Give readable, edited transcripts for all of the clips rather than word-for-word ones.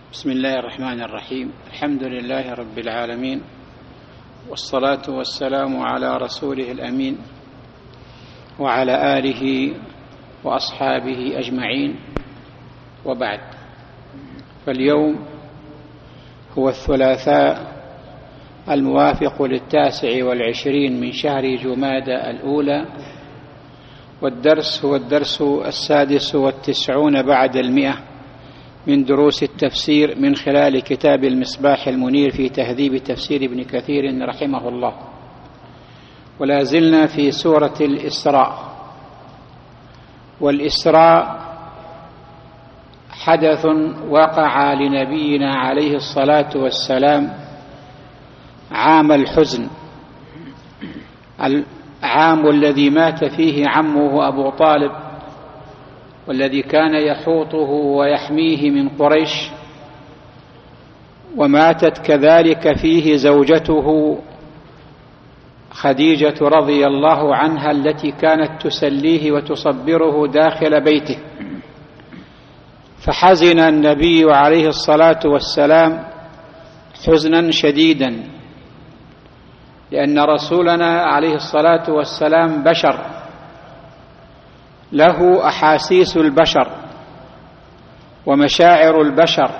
بسم الله الرحمن الرحيم. الحمد لله رب العالمين، والصلاة والسلام على رسوله الأمين وعلى آله وأصحابه أجمعين، وبعد. فاليوم هو الثلاثاء الموافق 29 من شهر جمادى الأولى، والدرس هو الدرس 96 بعد 100 من دروس التفسير من خلال كتاب المصباح المنير في تهذيب تفسير ابن كثير رحمه الله. ولا زلنا في سورة الإسراء. والإسراء حدث وقع لنبينا عليه الصلاة والسلام عام الحزن، العام الذي مات فيه عمه أبو طالب، والذي كان يحوطه ويحميه من قريش، وماتت كذلك فيه زوجته خديجة رضي الله عنها، التي كانت تسليه وتصبره داخل بيته. فحزن النبي عليه الصلاة والسلام حزنا شديدا، لأن رسولنا عليه الصلاة والسلام بشر، له أحاسيس البشر ومشاعر البشر،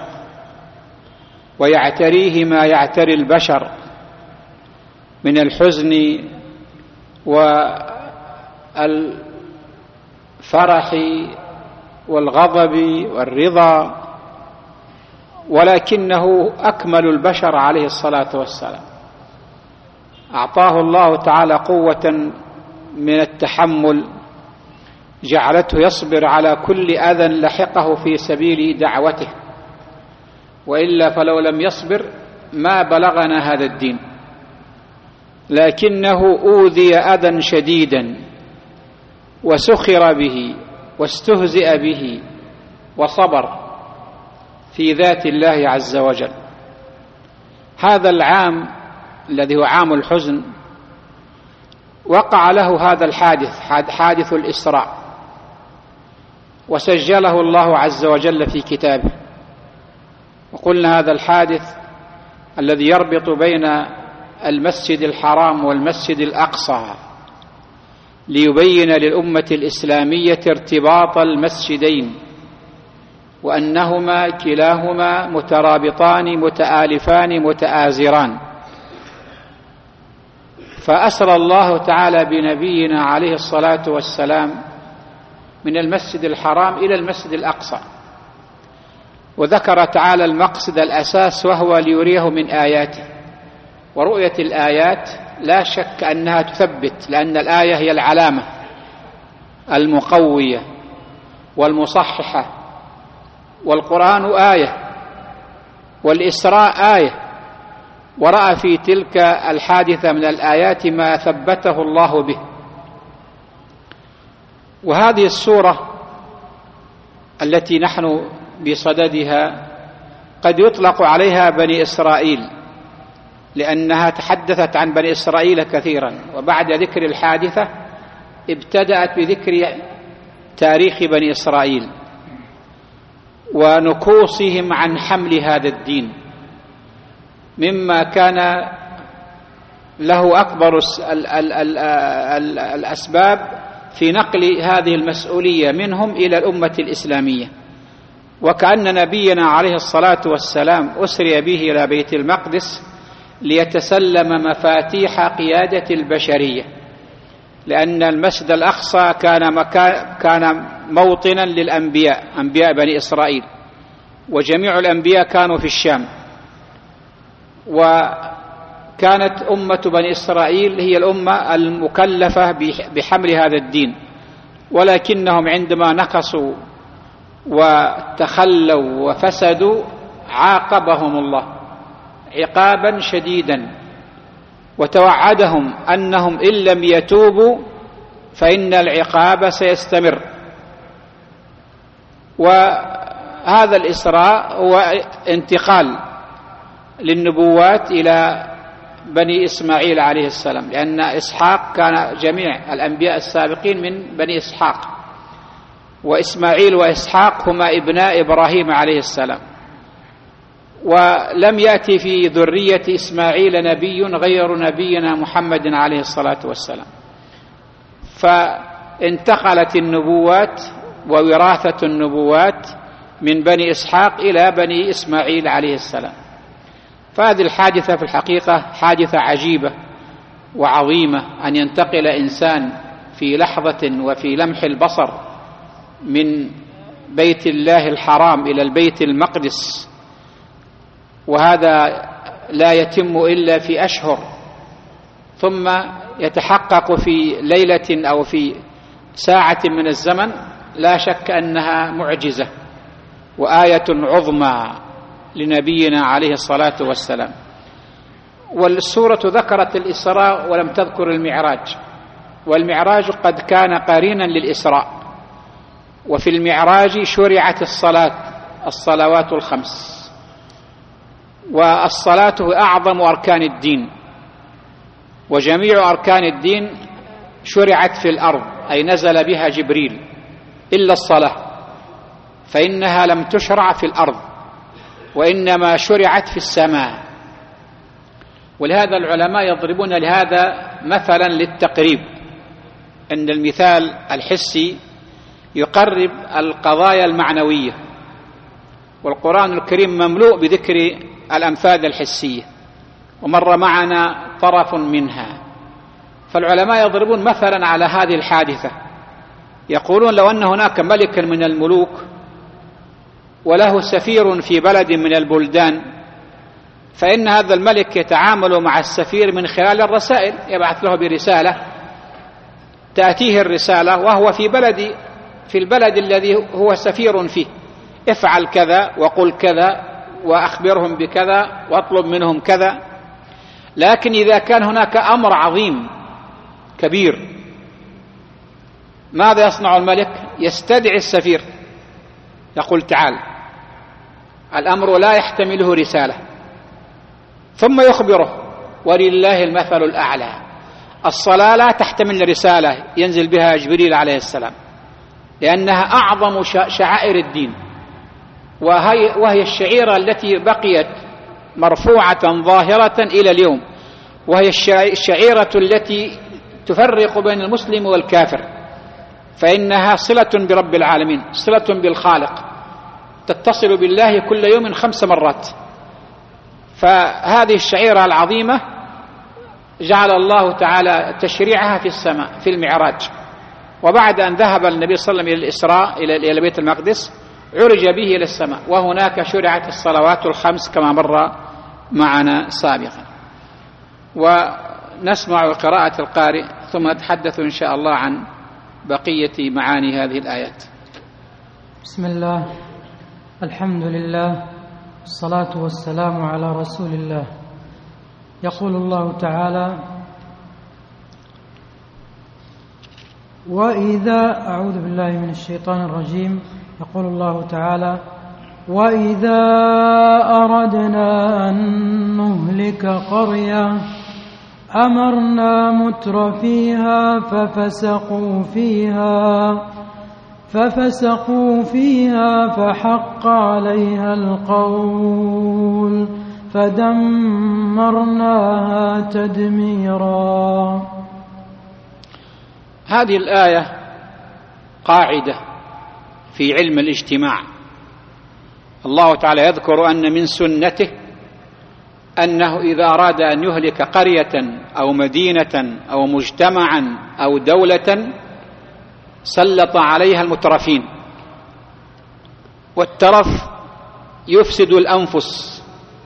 ويعتريه ما يعتري البشر من الحزن والفرح والغضب والرضا، ولكنه أكمل البشر عليه الصلاة والسلام. أعطاه الله تعالى قوة من التحمل جعلته يصبر على كل أذى لحقه في سبيل دعوته، وإلا فلو لم يصبر ما بلغنا هذا الدين. لكنه أوذي أذى شديدا وسخر به واستهزئ به، وصبر في ذات الله عز وجل. هذا العام الذي هو عام الحزن وقع له هذا الحادث، حادث الإسراء، وسجله الله عز وجل في كتابه. وقلنا هذا الحادث الذي يربط بين المسجد الحرام والمسجد الأقصى ليبين للأمة الإسلامية ارتباط المسجدين، وأنهما كلاهما مترابطان متآلفان متآزران. فأسرى الله تعالى بنبينا عليه الصلاة والسلام من المسجد الحرام إلى المسجد الأقصى، وذكر تعالى المقصد الأساس، وهو ليريه من آياته. ورؤية الآيات لا شك أنها تثبت، لأن الآية هي العلامة المقوية والمصححة، والقرآن آية، والإسراء آية. ورأى في تلك الحادثة من الآيات ما ثبته الله به. وهذه السورة التي نحن بصددها قد يطلق عليها بني إسرائيل، لأنها تحدثت عن بني إسرائيل كثيرا، وبعد ذكر الحادثة ابتدأت بذكر تاريخ بني إسرائيل ونكوصهم عن حمل هذا الدين، مما كان له أكبر الأسباب في نقل هذه المسؤولية منهم إلى الأمة الإسلامية. وكأن نبينا عليه الصلاة والسلام أسري به إلى بيت المقدس ليتسلم مفاتيح قيادة البشرية، لأن المسجد الأقصى كان موطنا للأنبياء، أنبياء بني إسرائيل، وجميع الأنبياء كانوا في الشام. وكانت أمة بني إسرائيل هي الأمة المكلفة بحمل هذا الدين، ولكنهم عندما نقصوا وتخلوا وفسدوا عاقبهم الله عقابا شديدا، وتوعدهم أنهم إن لم يتوبوا فإن العقاب سيستمر. وهذا الإسراء هو انتقال للنبوات إلى بني إسماعيل عليه السلام، لأن إسحاق كان جميع الأنبياء السابقين من بني إسحاق، وإسماعيل وإسحاق هما ابناء إبراهيم عليه السلام. ولم يأتي في ذرية إسماعيل نبي غير نبينا محمد عليه الصلاة والسلام، فانتقلت النبوات ووراثة النبوات من بني إسحاق إلى بني إسماعيل عليه السلام. فهذه الحادثة في الحقيقة حادثة عجيبة وعظيمة، أن ينتقل إنسان في لحظة وفي لمح البصر من بيت الله الحرام إلى البيت المقدس، وهذا لا يتم إلا في أشهر، ثم يتحقق في ليلة أو في ساعة من الزمن. لا شك أنها معجزة وآية عظمى لنبينا عليه الصلاة والسلام. والسورة ذكرت الإسراء ولم تذكر المعراج، والمعراج قد كان قرينا للإسراء، وفي المعراج شرعت الصلوات الخمس، والصلاة أعظم أركان الدين، وجميع أركان الدين شرعت في الأرض، أي نزل بها جبريل، إلا الصلاة فإنها لم تشرع في الأرض وإنما شرعت في السماء. ولهذا العلماء يضربون لهذا مثلا للتقريب، أن المثال الحسي يقرب القضايا المعنوية، والقرآن الكريم مملوء بذكر الأمثال الحسية، ومر معنا طرف منها. فالعلماء يضربون مثلا على هذه الحادثة، يقولون لو أن هناك ملك من الملوك وله سفير في بلد من البلدان، فإن هذا الملك يتعامل مع السفير من خلال الرسائل، يبعث له برسالة تأتيه الرسالة وهو في البلد الذي هو سفير فيه، افعل كذا وقل كذا وأخبرهم بكذا واطلب منهم كذا. لكن إذا كان هناك أمر عظيم كبير، ماذا يصنع الملك؟ يستدعي السفير، يقول تعال، الأمر لا يحتمله رسالة، ثم يخبره. ولله المثل الأعلى، الصلاة لا تحتمل رسالة ينزل بها جبريل عليه السلام، لأنها أعظم شعائر الدين، وهي الشعيرة التي بقيت مرفوعة ظاهرة إلى اليوم، وهي الشعيرة التي تفرق بين المسلم والكافر، فإنها صلة برب العالمين، صلة بالخالق، تتصل بالله كل يوم 5 مرات. فهذه الشعيرة العظيمة جعل الله تعالى تشريعها في السماء في المعراج، وبعد أن ذهب النبي صلى الله عليه وسلم إلى الإسراء إلى بيت المقدس عرج به إلى السماء، وهناك شرعت الصلوات الخمس كما مر معنا سابقا. ونسمع قراءة القارئ ثم نتحدث إن شاء الله عن بقية معاني هذه الآيات. بسم الله، الحمد لله، الصلاة والسلام على رسول الله. يقول الله تعالى: أعوذ بالله من الشيطان الرجيم. يقول الله تعالى: وإذا أردنا أن نهلك قرية أمرنا مترفيها ففسقوا فيها فحق عليها القول فدمرناها تدميرا. هذه الآية قاعدة في علم الاجتماع. الله تعالى يذكر أن من سنته أنه إذا أراد أن يهلك قرية أو مدينة أو مجتمعا أو دولة سلط عليها المترفين، والترف يفسد الأنفس،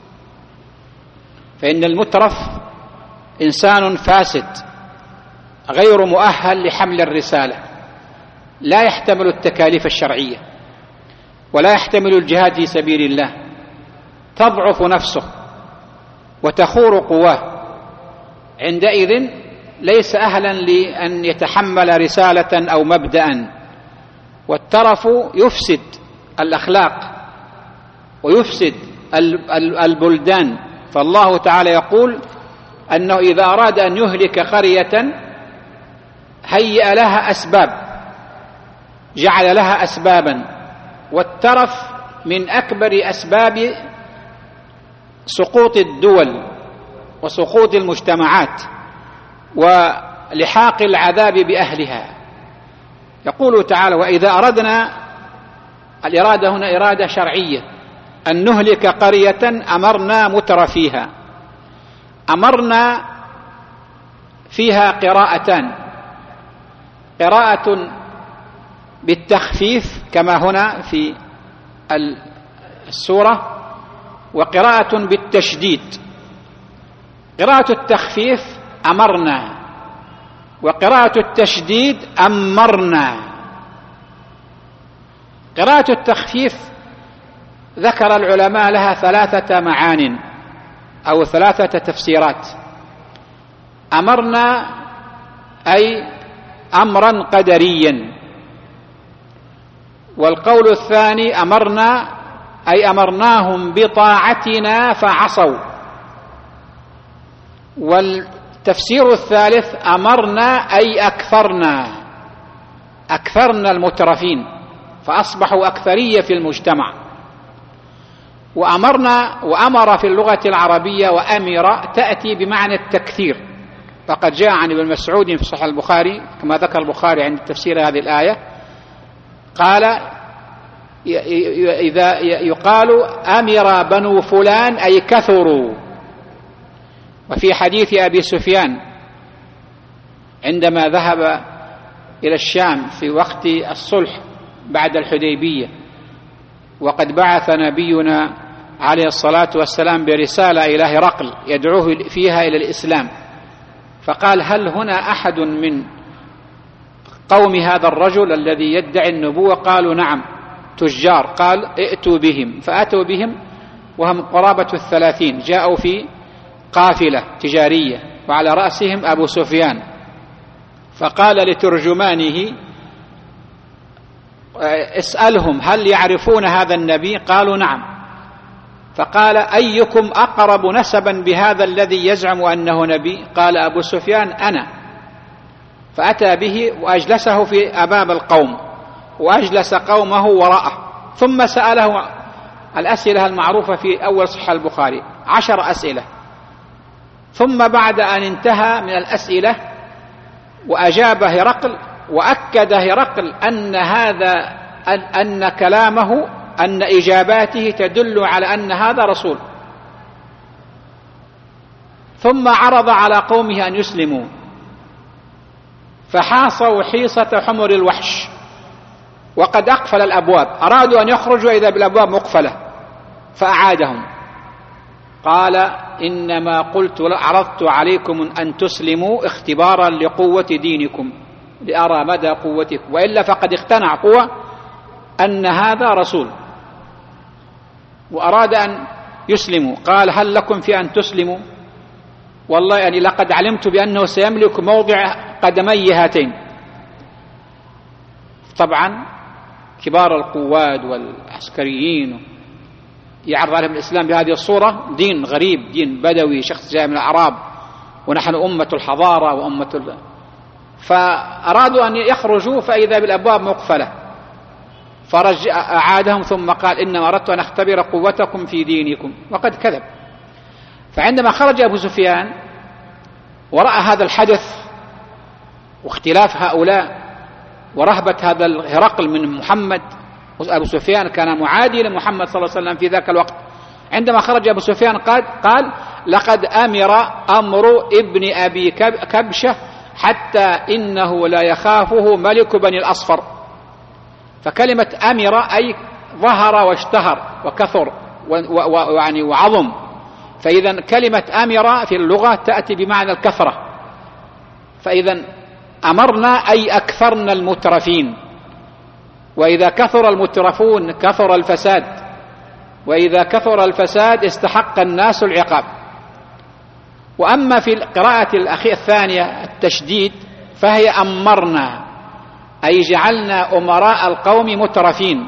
فإن المترف إنسان فاسد غير مؤهل لحمل الرسالة، لا يحتمل التكاليف الشرعية ولا يحتمل الجهاد في سبيل الله، تضعف نفسه وتخور قواه، عندئذ ليس أهلا لأن يتحمل رسالة أو مبدأ. والترف يفسد الأخلاق ويفسد البلدان. فالله تعالى يقول أنه إذا أراد أن يهلك قرية هيأ لها أسباب، جعل لها أسبابا، والترف من أكبر أسباب سقوط الدول وسقوط المجتمعات ولحاق العذاب بأهلها. يقول تعالى: وإذا أردنا، الإرادة هنا إرادة شرعية، أن نهلك قرية أمرنا متر فيها. أمرنا فيها قراءتان: قراءة بالتخفيف كما هنا في السورة، وقراءة بالتشديد. قراءة التخفيف أمرنا، وقراءة التشديد أمرنا. قراءة التخفيف ذكر العلماء لها 3 معان أو 3 تفسيرات. أمرنا أي أمرا قدريا، والقول الثاني أمرنا أي أمرناهم بطاعتنا فعصوا، والتفسير الثالث أمرنا أي أكثرنا المترفين فأصبحوا أكثرية في المجتمع. وأمر في اللغة العربية وأمر تأتي بمعنى التكثير، فقد جاء عن ابن مسعود في صحيح البخاري كما ذكر البخاري عند تفسير هذه الآية، قال: إذا يقال أمر بنو فلان أي كثروا. وفي حديث أبي سفيان عندما ذهب إلى الشام في وقت الصلح بعد الحديبية، وقد بعث نبينا عليه الصلاة والسلام برسالة إلى هرقل يدعوه فيها إلى الإسلام، فقال: هل هنا أحد من قوم هذا الرجل الذي يدعي النبوة؟ قالوا: نعم، تجار. قال: ائتوا بهم. فأتوا بهم وهم قرابة 30، جاءوا في قافلة تجارية وعلى رأسهم أبو سفيان. فقال لترجمانه: اسألهم هل يعرفون هذا النبي؟ قالوا: نعم. فقال: أيكم أقرب نسبا بهذا الذي يزعم أنه نبي؟ قال أبو سفيان: أنا. فأتى به وأجلسه في أمام القوم، وأجلس قومه وراءه، ثم سأله الأسئلة المعروفة في أول صحيح البخاري 10 أسئلة. ثم بعد أن انتهى من الأسئلة وأجاب هرقل، وأكد هرقل أن كلامه أن إجاباته تدل على أن هذا رسول. ثم عرض على قومه أن يسلموا، فحاصوا حيصة حمر الوحش وقد أقفل الأبواب، أرادوا أن يخرجوا إذا بالأبواب مقفلة، فأعادهم. قال: إنما قلت عرضت عليكم أن تسلموا اختبارا لقوة دينكم لأرى مدى قوتكم، وإلا فقد اقتنع قوة أن هذا رسول وأراد أن يسلموا. قال: هل لكم في أن تسلموا؟ والله يعني لقد علمت بأنه سيملك موضع قدمي هاتين. طبعا كبار القواد والعسكريين يعرض عليهم الإسلام بهذه الصورة، دين غريب، دين بدوي، شخص جاء من الأعراب، ونحن أمة الحضارة وأمة فأرادوا أن يخرجوا فإذا بالأبواب مقفلة، فأعادهم ثم قال: إنما أردت أن أختبر قوتكم في دينكم، وقد كذب. فعندما خرج أبو سفيان ورأى هذا الحدث واختلاف هؤلاء ورهبة هذا هرقل من محمد، أبو سفيان كان معادي لمحمد صلى الله عليه وسلم في ذاك الوقت. عندما خرج أبو سفيان قال: لقد أمر ابن أبي كبشة حتى إنه لا يخافه ملك بني الأصفر. فكلمة أمر أي ظهر واشتهر وكثر ويعني وعظم، فإذا كلمة أمر في اللغة تأتي بمعنى الكثرة. فإذا أمرنا أي أكثرنا المترفين، وإذا كثر المترفون كثر الفساد، وإذا كثر الفساد استحق الناس العقاب. وأما في القراءة الثانية التشديد فهي أمرنا أي جعلنا أمراء القوم مترفين،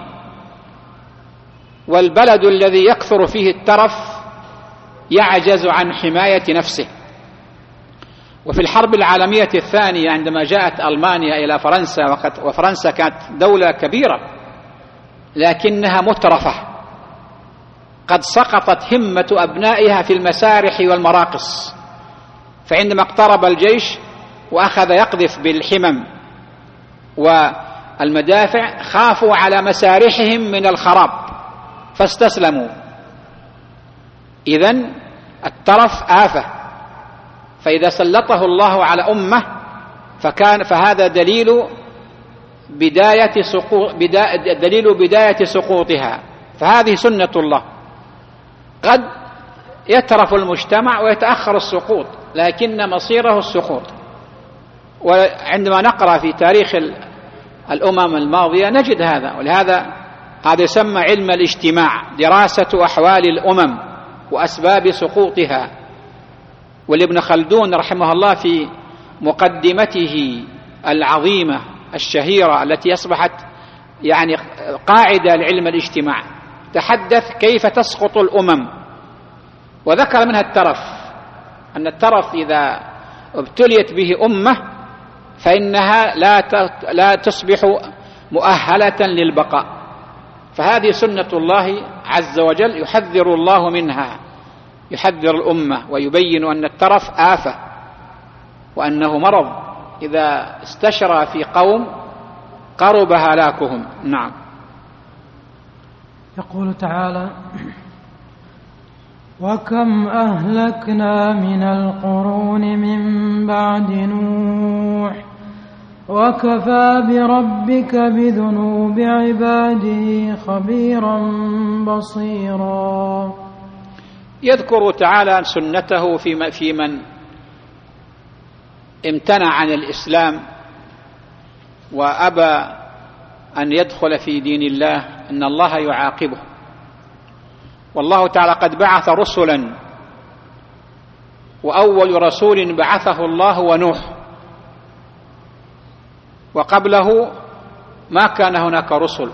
والبلد الذي يكثر فيه الترف يعجز عن حماية نفسه. وفي الحرب العالمية الثانية عندما جاءت ألمانيا إلى فرنسا، وفرنسا كانت دولة كبيرة لكنها مترفة، قد سقطت همة أبنائها في المسارح والمراقص، فعندما اقترب الجيش وأخذ يقذف بالحمم والمدافع خافوا على مسارحهم من الخراب فاستسلموا. إذن الترف آفة، فإذا سلطه الله على أمة فهذا دليل بداية سقوطها. فهذه سنة الله، قد يترف المجتمع ويتأخر السقوط، لكن مصيره السقوط. وعندما نقرأ في تاريخ الأمم الماضية نجد هذا، ولهذا هذا يسمى علم الاجتماع، دراسة أحوال الأمم وأسباب سقوطها. والابن خلدون رحمه الله في مقدمته العظيمة الشهيرة التي أصبحت يعني قاعدة لعلم الاجتماع تحدث كيف تسقط الأمم، وذكر منها الترف، أن الترف إذا ابتليت به أمة فإنها لا تصبح مؤهلة للبقاء. فهذه سنة الله عز وجل يحذر الله منها، يحذر الأمة ويبين أن الترف آفة وأنه مرض إذا استشرى في قوم قرب هلاكهم. نعم. يقول تعالى: وكم أهلكنا من القرون من بعد نوح وكفى بربك بذنوب عباده خبيرا بصيرا. يذكر تعالى سنته في من امتنع عن الإسلام وأبى أن يدخل في دين الله، أن الله يعاقبه. والله تعالى قد بعث رسلا، وأول رسول بعثه الله ونوح، وقبله ما كان هناك رسل.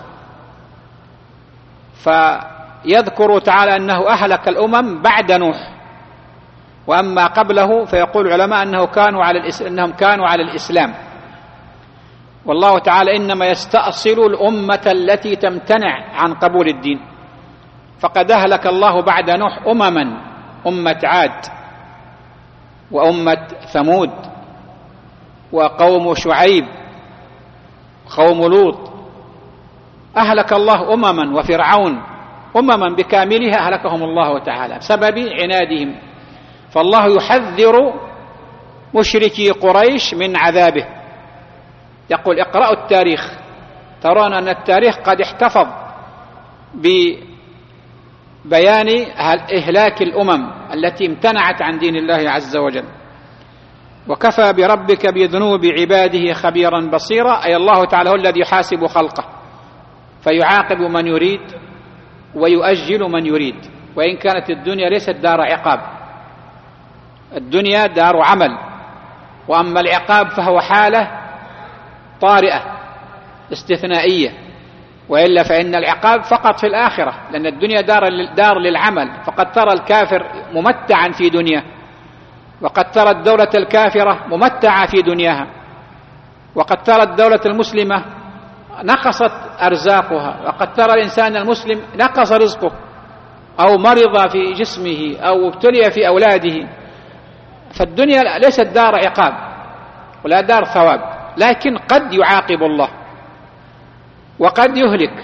فيذكر تعالى أنه أهلك الأمم بعد نوح، وأما قبله فيقول العلماء أنهم كانوا على الإسلام. والله تعالى إنما يستأصل الأمة التي تمتنع عن قبول الدين، فقد أهلك الله بعد نوح أمما، أمة عاد وأمة ثمود وقوم شعيب قوم لوط، أهلك الله أمما، وفرعون أمما بكاملها أهلكهم الله تعالى بسبب عنادهم. فالله يحذر مشركي قريش من عذابه، يقول: اقرأوا التاريخ ترون أن التاريخ قد احتفظ ببيان إهلاك الأمم التي امتنعت عن دين الله عز وجل. وكفى بربك بذنوب عباده خبيرا بصيرا، أي الله تعالى هو الذي يحاسب خلقه فيعاقب من يريد ويؤجل من يريد. وإن كانت الدنيا ليست دار عقاب، الدنيا دار عمل، وأما العقاب فهو حالة طارئة استثنائية، وإلا فإن العقاب فقط في الآخرة، لأن الدنيا دار للعمل. فقد ترى الكافر ممتعا في دنياه، وقد ترى الدولة الكافرة ممتعة في دنياها، وقد ترى الدولة المسلمة نقصت أرزاقها، وقد ترى الإنسان المسلم نقص رزقه أو مرض في جسمه أو ابتلي في أولاده. فالدنيا ليست دار عقاب ولا دار ثواب، لكن قد يعاقب الله وقد يهلك.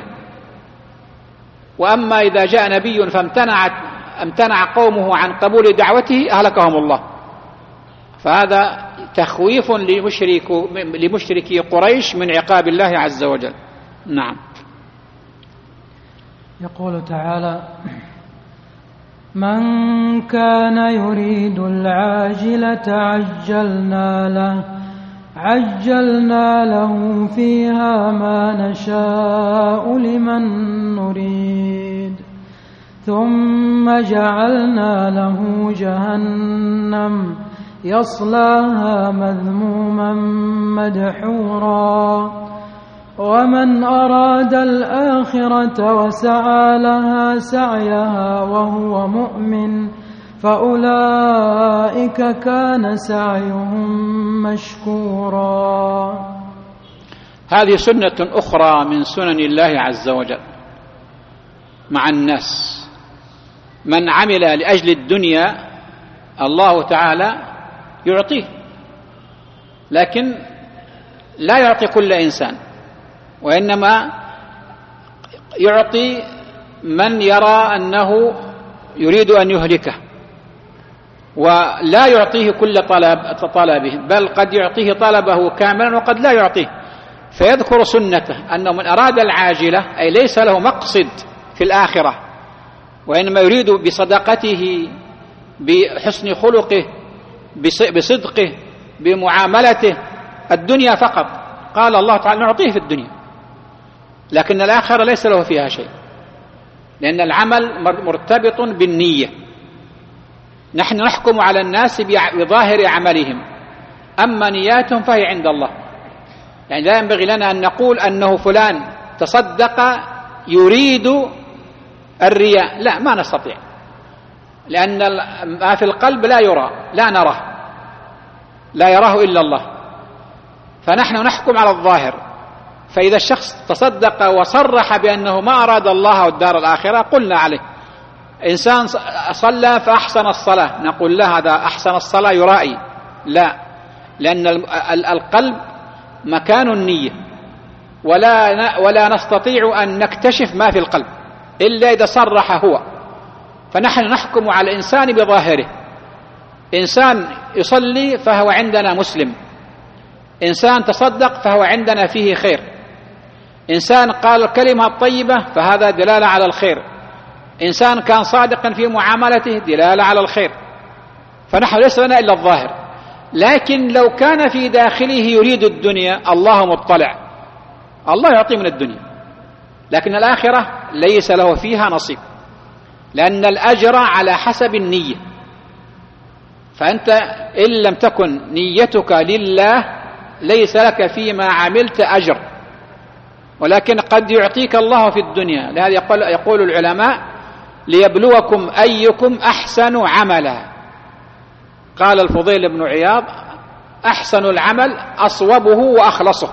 وأما إذا جاء نبي فامتنع قومه عن قبول دعوته أهلكهم الله. فهذا تخويف لمشركي قريش من عقاب الله عز وجل. نعم. يقول تعالى: من كان يريد العاجلة عجلنا له فيها ما نشاء لمن نريد ثم جعلنا له جهنم يصلاها مذموما مدحورا ومن أراد الآخرة وسعى لها سعيها وهو مؤمن فأولئك كان سعيهم مشكورا. هذه سنة أخرى من سنن الله عز وجل مع الناس، من عمل لأجل الدنيا الله تعالى يعطيه، لكن لا يعطي كل إنسان، وإنما يعطي من يرى أنه يريد أن يهلكه، ولا يعطيه كل طلبه، بل قد يعطيه طلبه كاملا وقد لا يعطيه. فيذكر سنته أنه من أراد العاجلة أي ليس له مقصد في الآخرة، وإنما يريد بصدقته، بحسن خلقه، بصدقه، بمعاملته الدنيا فقط، قال الله تعالى نعطيه في الدنيا، لكن الآخرة ليس له فيها شيء، لأن العمل مرتبط بالنية. نحن نحكم على الناس بظاهر عملهم، أما نياتهم فهي عند الله. يعني لا ينبغي لنا أن نقول أنه فلان تصدق يريد الرياء، لا، ما نستطيع، لأن ما في القلب لا يرى، لا نراه، لا يراه إلا الله، فنحن نحكم على الظاهر. فإذا الشخص تصدق وصرح بأنه ما أراد الله والدار الآخرة قلنا عليه. إنسان صلى فأحسن الصلاة نقول له هذا أحسن الصلاة يرائي، لا، لأن القلب مكان النية، ولا نستطيع أن نكتشف ما في القلب إلا إذا صرح هو. فنحن نحكم على الإنسان بظاهره. إنسان يصلي فهو عندنا مسلم، إنسان تصدق فهو عندنا فيه خير، إنسان قال الكلمة الطيبة فهذا دلالة على الخير، إنسان كان صادقا في معاملته دلالة على الخير. فنحن ليس لنا إلا الظاهر، لكن لو كان في داخله يريد الدنيا الله مطلع، الله يعطيه من الدنيا، لكن الآخرة ليس له فيها نصيب، لأن الأجر على حسب النية. فأنت إن لم تكن نيتك لله ليس لك فيما عملت أجر، ولكن قد يعطيك الله في الدنيا. لهذا يقول العلماء ليبلوكم أيكم أحسن عملا. قال الفضيل بن عياض أحسن العمل أصوبه وأخلصه،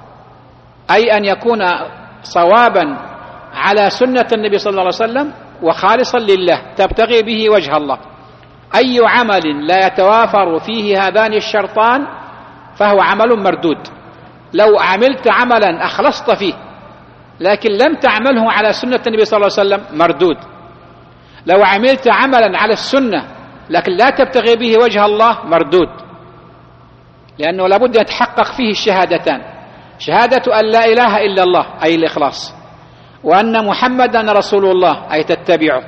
أي أن يكون صوابا على سنة النبي صلى الله عليه وسلم وخالصا لله تبتغي به وجه الله. أي عمل لا يتوافر فيه هذان الشرطان فهو عمل مردود. لو عملت عملا أخلصت فيه لكن لم تعمله على سنة النبي صلى الله عليه وسلم مردود. لو عملت عملا على السنة لكن لا تبتغي به وجه الله مردود، لأنه لابد أن يتحقق فيه الشهادتان، شهادة أن لا إله إلا الله أي الإخلاص، وأن محمدا رسول الله أي تتبعه.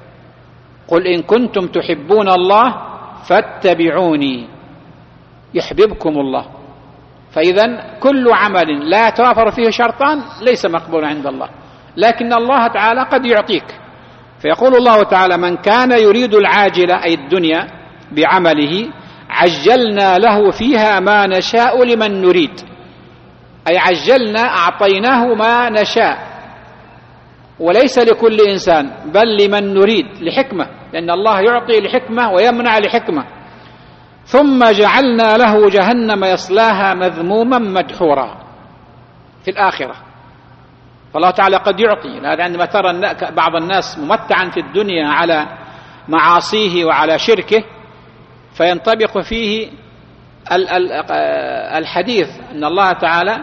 قل إن كنتم تحبون الله فاتبعوني يحببكم الله. فإذا كل عمل لا يتوافر فيه شرطان ليس مقبول عند الله، لكن الله تعالى قد يعطيك. فيقول الله تعالى من كان يريد العاجلة أي الدنيا بعمله عجلنا له فيها ما نشاء لمن نريد، أي عجلنا أعطيناه ما نشاء، وليس لكل إنسان بل لمن نريد لحكمة، لأن الله يعطي لحكمة ويمنع لحكمة. ثم جعلنا له جهنم يصلاها مذموما مدحورا في الآخرة. فالله تعالى قد يعطي. لهذا عندما ترى بعض الناس ممتعا في الدنيا على معاصيه وعلى شركه فينطبق فيه الحديث أن الله تعالى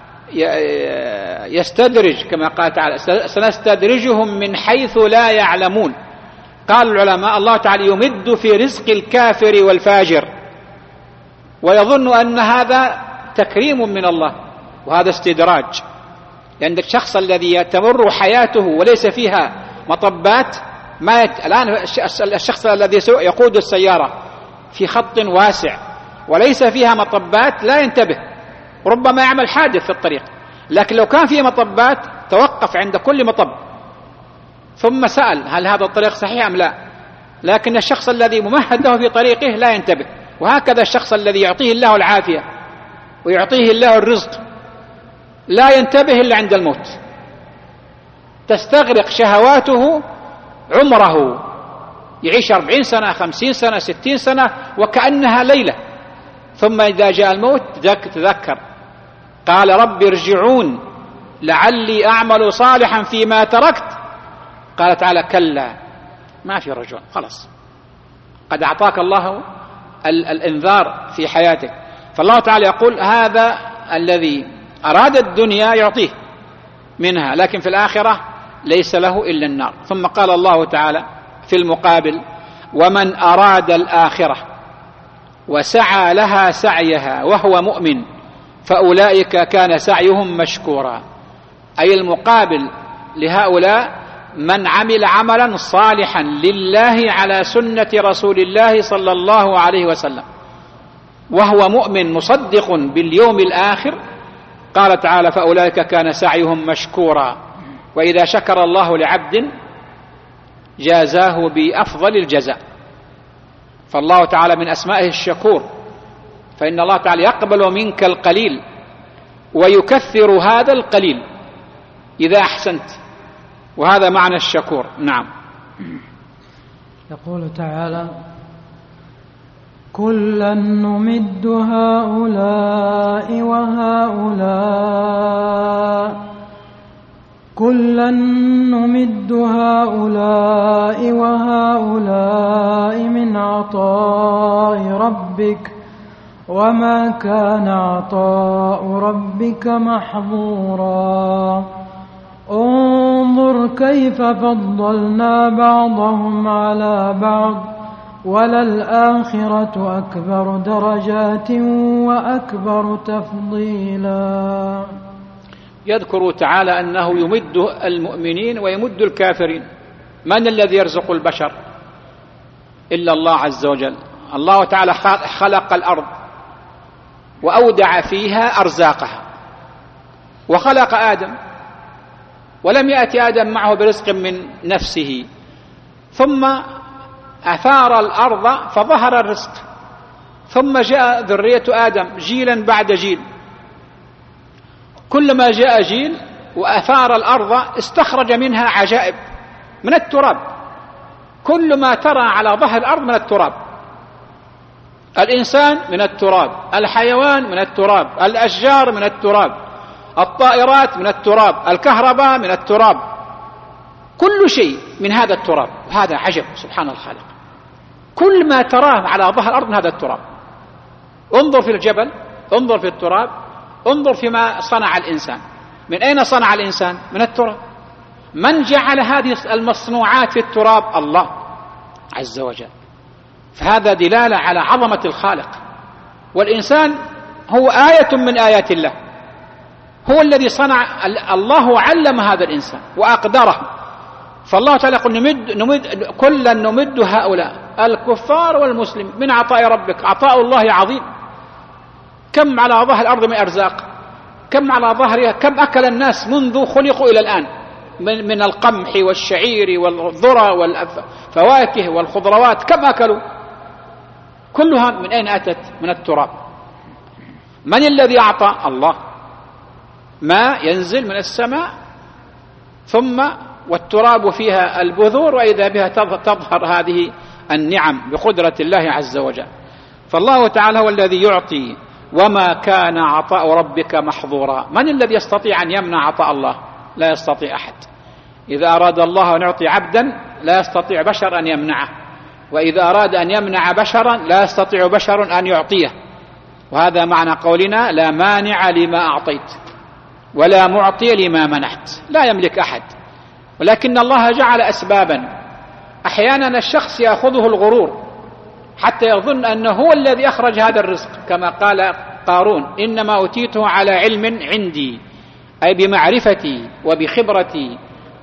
يستدرج كما قال تعالى سنستدرجهم من حيث لا يعلمون. قال العلماء الله تعالى يمد في رزق الكافر والفاجر ويظن أن هذا تكريم من الله، وهذا استدراج. لأن الشخص الذي تمر حياته وليس فيها مطبات الآن الشخص الذي يقود السيارة في خط واسع وليس فيها مطبات لا ينتبه، ربما يعمل حادث في الطريق. لكن لو كان فيه مطبات توقف عند كل مطب ثم سأل هل هذا الطريق صحيح أم لا. لكن الشخص الذي ممهد له في طريقه لا ينتبه. وهكذا الشخص الذي يعطيه الله العافية ويعطيه الله الرزق لا ينتبه إلا عند الموت، تستغرق شهواته عمره، يعيش 40 سنة 50 سنة 60 سنة وكأنها ليلة، ثم إذا جاء الموت تذكر قال رب ارجعون لعلي أعمل صالحا فيما تركت. قال تعالى كلا ما في رجوع، خلاص قد أعطاك الله الإنذار في حياتك. فالله تعالى يقول هذا الذي أراد الدنيا يعطيه منها، لكن في الآخرة ليس له إلا النار. ثم قال الله تعالى في المقابل: ومن أراد الآخرة وسعى لها سعيها وهو مؤمن فأولئك كان سعيهم مشكورا. أي المقابل لهؤلاء من عمل عملا صالحا لله على سنة رسول الله صلى الله عليه وسلم وهو مؤمن مصدق باليوم الآخر، قال تعالى: فأولئك كان سعيهم مشكورا. وإذا شكر الله لعبد جازاه بأفضل الجزاء. فالله تعالى من أسمائه الشكور، فإن الله تعالى يقبل منك القليل ويكثر هذا القليل إذا أحسنت، وهذا معنى الشكور. نعم. يقول تعالى: كلا نمد هؤلاء وهؤلاء كلا نمد هؤلاء وهؤلاء من عطاء ربك وما كان عطاء ربك محظورا. انظر كيف فضلنا بعضهم على بعض وللآخرة أكبر درجات وأكبر تفضيلا. يذكر تعالى أنه يمد المؤمنين ويمد الكافرين. من الذي يرزق البشر إلا الله عز وجل؟ الله تعالى خلق الأرض وأودع فيها أرزاقها، وخلق آدم، ولم يأتي آدم معه برزق من نفسه، ثم أثار الأرض فظهر الرزق، ثم جاء ذرية آدم جيلا بعد جيل، كلما جاء جيل وأثار الأرض استخرج منها عجائب من التراب. كل ما ترى على ظهر الأرض من التراب، الإنسان من التراب، الحيوان من التراب، الأشجار من التراب، الطائرات من التراب، الكهرباء من التراب، كل شيء من هذا التراب. وهذا عجب سبحان الخالق، كل ما تراه على ظهر الأرض من هذا التراب. انظر في الجبل، انظر في التراب، انظر فيما صنع الإنسان. من أين صنع الإنسان؟ من التراب. من جعل هذه المصنوعات في التراب؟ الله عز وجل. فهذا دلالة على عظمة الخالق. والإنسان هو آية من آيات الله، هو الذي صنع. الله علم هذا الإنسان وأقدره. فالله تعالى يقول كلا نمد هؤلاء الكفار والمسلم من عطاء ربك. عطاء الله عظيم. كم على ظهر الأرض من أرزاق، كم على ظهرها، كم أكل الناس منذ خلقوا إلى الآن من القمح والشعير والذرة والفواكه والخضروات، كم أكلوا؟ كلها من أين أتت؟ من التراب. من الذي أعطى؟ الله. ماء ينزل من السماء، ثم والتراب فيها البذور، وإذا بها تظهر هذه النعم بقدرة الله عز وجل. فالله تعالى هو الذي يعطي، وما كان عطاء ربك محظورا. من الذي يستطيع أن يمنع عطاء الله؟ لا يستطيع أحد. إذا أراد الله أن يعطي عبدا لا يستطيع بشر أن يمنعه، وإذا أراد أن يمنع بشرا لا يستطيع بشر أن يعطيه. وهذا معنى قولنا: لا مانع لما أعطيت ولا معطي لما منعت. لا يملك أحد، ولكن الله جعل أسبابا. أحيانا الشخص يأخذه الغرور حتى يظن أنه هو الذي أخرج هذا الرزق، كما قال قارون: إنما أوتيته على علم عندي، أي بمعرفتي وبخبرتي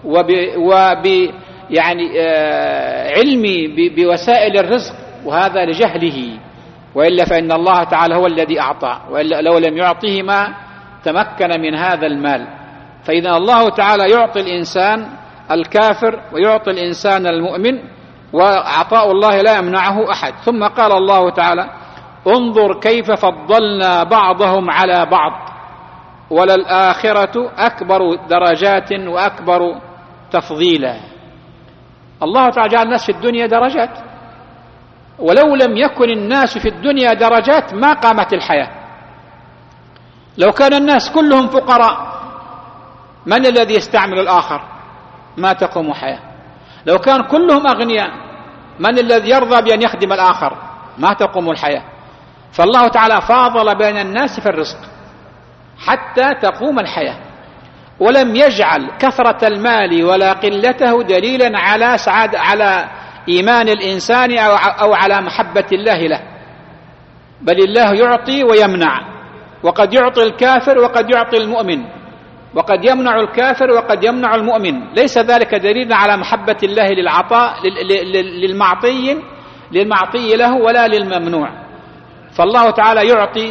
علمي بوسائل الرزق، وهذا لجهله. وإلا فإن الله تعالى هو الذي أعطى، وإلا لو لم يعطيه ما تمكن من هذا المال. فإذا الله تعالى يعطي الإنسان الكافر ويعطي الإنسان المؤمن، وعطاء الله لا يمنعه أحد. ثم قال الله تعالى: انظر كيف فضلنا بعضهم على بعض وللآخرة أكبر درجات وأكبر تفضيلا. الله تعالى جعل الناس في الدنيا درجات، ولو لم يكن الناس في الدنيا درجات ما قامت الحياة. لو كان الناس كلهم فقراء من الذي يستعمل الآخر؟ ما تقوم حياة. لو كان كلهم أغنياء من الذي يرضى بأن يخدم الآخر؟ ما تقوم الحياة. فالله تعالى فاضل بين الناس في الرزق حتى تقوم الحياة، ولم يجعل كثرة المال ولا قلته دليلا على إيمان الإنسان أو على محبة الله له، بل الله يعطي ويمنع، وقد يعطي الكافر وقد يعطي المؤمن، وقد يمنع الكافر وقد يمنع المؤمن. ليس ذلك دليلا على محبة الله للعطاء للمعطي له ولا للممنوع. فالله تعالى يعطي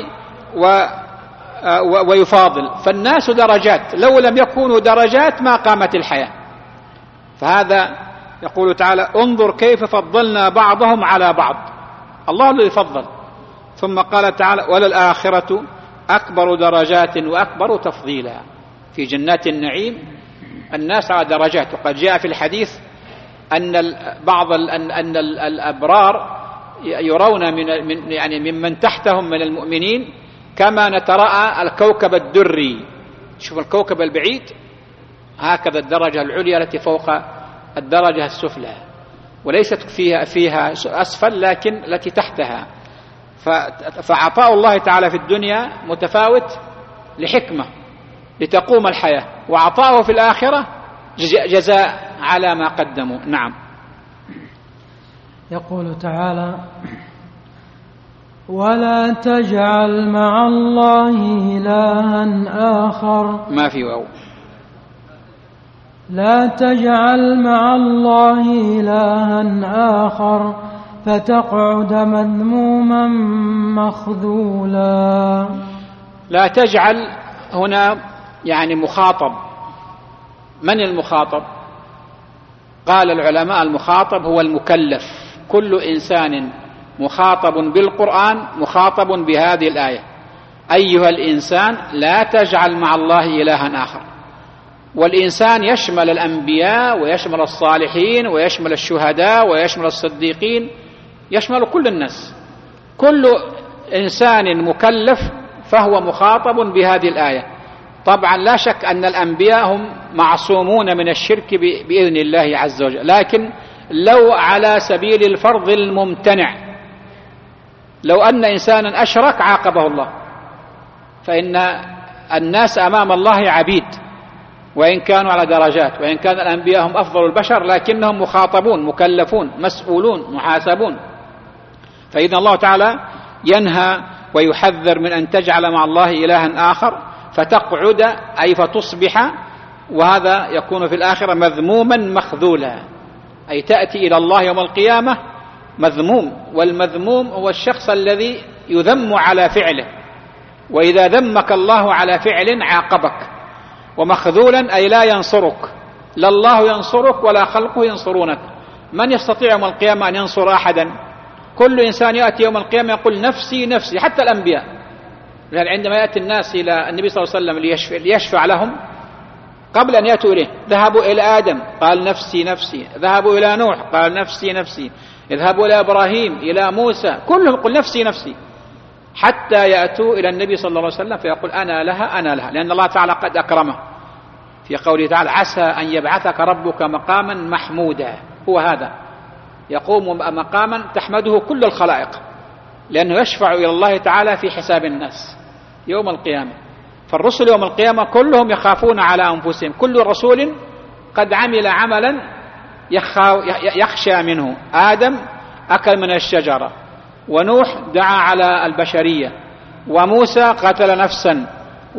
ويفاضل، فالناس درجات، لو لم يكونوا درجات ما قامت الحياة. فهذا يقول تعالى انظر كيف فضلنا بعضهم على بعض، الله الذي فضل. ثم قال تعالى وللآخرة أكبر درجات وأكبر تفضيلا. في جنات النعيم الناس على درجات، وقد جاء في الحديث أن الأبرار يرون ممن تحتهم من المؤمنين كما نتراءى الكوكب الدري. شوف الكوكب البعيد، هكذا الدرجة العليا التي فوق الدرجة السفلى، وليست فيها أسفل لكن التي تحتها. فعطاء الله تعالى في الدنيا متفاوت لحكمة لتقوم الحياة، وعطاؤه في الآخرة جزاء على ما قدموا. نعم. يقول تعالى ولا تجعل مع الله إلها آخر، ما في واو، لا تجعل مع الله إلها آخر فتقعد مذموما مخذولا. لا تجعل هنا يعني مخاطب. من المخاطب؟ قال العلماء المخاطب هو المكلف، كل إنسان مخاطب بالقرآن مخاطب بهذه الآية، أيها الإنسان لا تجعل مع الله إلها آخر. والإنسان يشمل الأنبياء ويشمل الصالحين ويشمل الشهداء ويشمل الصديقين، يشمل كل الناس. كل إنسان مكلف فهو مخاطب بهذه الآية. طبعا لا شك أن الأنبياء هم معصومون من الشرك بإذن الله عز وجل، لكن لو على سبيل الفرض الممتنع، لو أن إنسانا أشرك عاقبه الله، فإن الناس أمام الله عبيد وإن كانوا على درجات، وإن كان الأنبياء هم أفضل البشر لكنهم مخاطبون مكلفون مسؤولون محاسبون. فإذا الله تعالى ينهى ويحذر من أن تجعل مع الله إلها آخر فتقعد أي فتصبح، وهذا يكون في الآخرة مذموما مخذولا، أي تأتي إلى الله يوم القيامة مذموم. والمذموم هو الشخص الذي يذم على فعله، وإذا ذمك الله على فعل عاقبك. ومخذولا أي لا ينصرك، لا الله ينصرك ولا خلقه ينصرونك. من يستطيع يوم القيامة أن ينصر أحدا؟ كل إنسان يأتي يوم القيامة يقول نفسي نفسي، حتى الأنبياء. لأن عندما يأتي الناس إلى النبي صلى الله عليه وسلم ليشفع لهم قبل أن يأتوا إليه، ذهبوا إلى آدم قال نفسي نفسي، ذهبوا إلى نوح قال نفسي نفسي، يذهبوا إلى إبراهيم إلى موسى، كلهم يقول نفسي نفسي، حتى يأتوا إلى النبي صلى الله عليه وسلم فيقول أنا لها أنا لها، لأن الله تعالى قد أكرمه في قوله تعالى عسى أن يبعثك ربك مقاما محمودا. هو هذا يقوم مقاما تحمده كل الخلائق، لأنه يشفع إلى الله تعالى في حساب الناس يوم القيامة. فالرسل يوم القيامة كلهم يخافون على أنفسهم، كل رسول قد عمل عملا يخشى منه. آدم أكل من الشجرة، ونوح دعا على البشرية، وموسى قتل نفسا،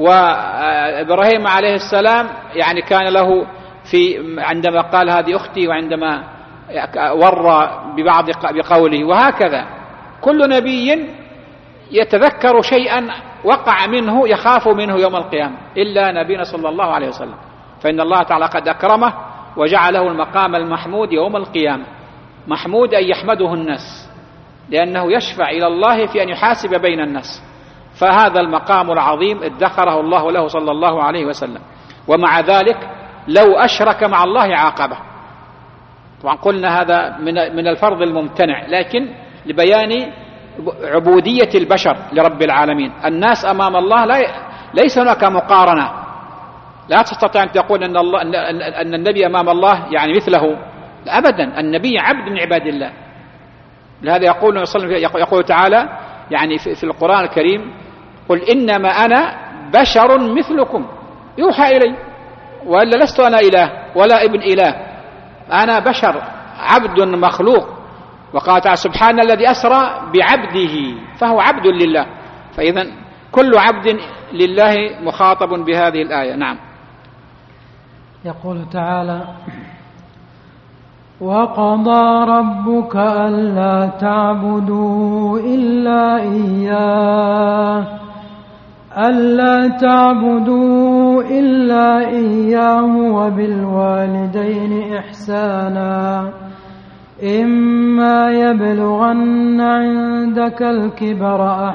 وإبراهيم عليه السلام يعني كان له عندما قال هذه أختي، وعندما ورى بقوله، وهكذا كل نبي يتذكر شيئا وقع منه يخاف منه يوم القيامة، إلا نبينا صلى الله عليه وسلم، فإن الله تعالى قد أكرمه وجعله المقام المحمود يوم القيامة. محمود أن يحمده الناس، لأنه يشفع إلى الله في أن يحاسب بين الناس. فهذا المقام العظيم ادخره الله له صلى الله عليه وسلم. ومع ذلك لو أشرك مع الله عاقبه. طبعا قلنا هذا من الفرض الممتنع، لكن لبيان عبودية البشر لرب العالمين. الناس أمام الله ليس هناك مقارنة، لا تستطيع أن تقول أن النبي أمام الله يعني مثله، أبدا، النبي عبد من عباد الله. لهذا يقول تعالى يعني في القرآن الكريم: قل إنما أنا بشر مثلكم يوحى إلي، وإلا لست أنا إله ولا ابن إله، أنا بشر عبد مخلوق. وقال تعالى: سبحان الذي أسرى بعبده، فهو عبد لله. فإذا كل عبد لله مخاطب بهذه الآية. نعم. يقول تعالى: وقضى ربك ألا تعبدوا إلا إياه وبالوالدين إحسانا إما يبلغن عندك الكبر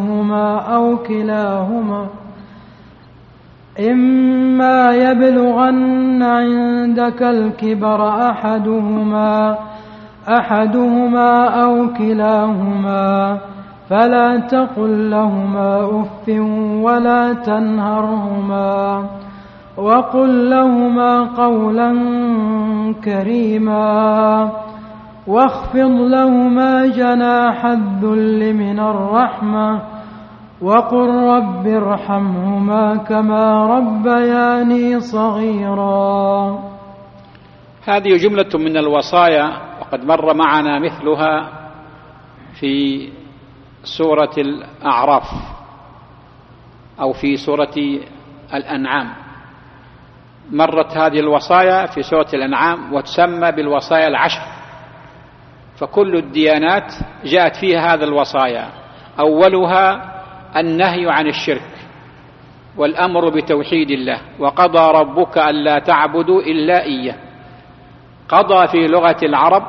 أحدهما أو كلاهما فلا تقل لهما أف ولا تنهرهما وقل لهما قولا كريما واخفض لهما جناح الذل من الرحمة وقل رب ارحمهما كما ربياني صغيرا. هذه جملة من الوصايا، وقد مر معنا مثلها في سورة الأعراف أو في سورة الأنعام. مرت هذه الوصايا في سورة الأنعام وتسمى بالوصايا العشر، فكل الديانات جاءت فيها هذا الوصايا. أولها النهي عن الشرك والأمر بتوحيد الله. وقضى ربك ألا تعبدوا إلا إياه. قضى في لغة العرب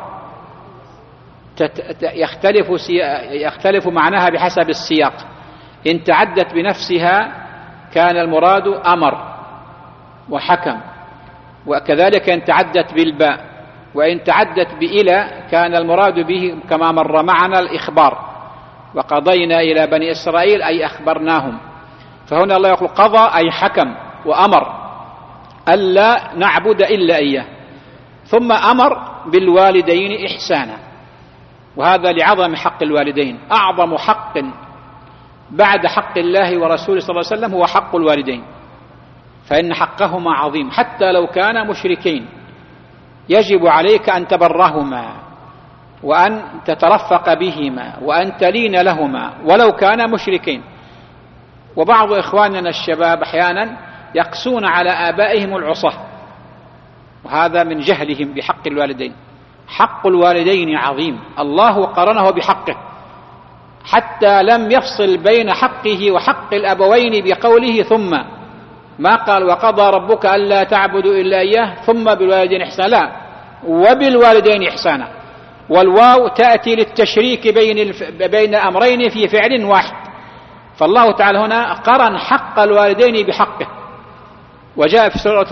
يختلف معناها بحسب السياق. إن تعدت بنفسها كان المراد أمر وحكم، وكذلك إن تعدت بالباء، وإن تعدت بإلى كان المراد به كما مر معنا الإخبار. وقضينا إلى بني إسرائيل أي أخبرناهم. فهنا الله يقول قضى أي حكم وأمر ألا نعبد إلا إياه، ثم أمر بالوالدين إحسانا. وهذا لعظم حق الوالدين. أعظم حق بعد حق الله ورسوله صلى الله عليه وسلم هو حق الوالدين، فإن حقهما عظيم. حتى لو كانا مشركين يجب عليك أن تبرهما وأن تترفق بهما وأن تلين لهما ولو كانا مشركين. وبعض إخواننا الشباب أحيانا يقسون على آبائهم العصاة، وهذا من جهلهم بحق الوالدين. حق الوالدين عظيم، الله قرنه بحقه، حتى لم يفصل بين حقه وحق الأبوين بقوله ثم، ما قال وقضى ربك ألا تعبدوا إلا إياه ثم بالوالدين إحسانا، لا، وبالوالدين إحسانا. والواو تأتي للتشريك بين أمرين في فعل واحد، فالله تعالى هنا قرن حق الوالدين بحقه. وجاء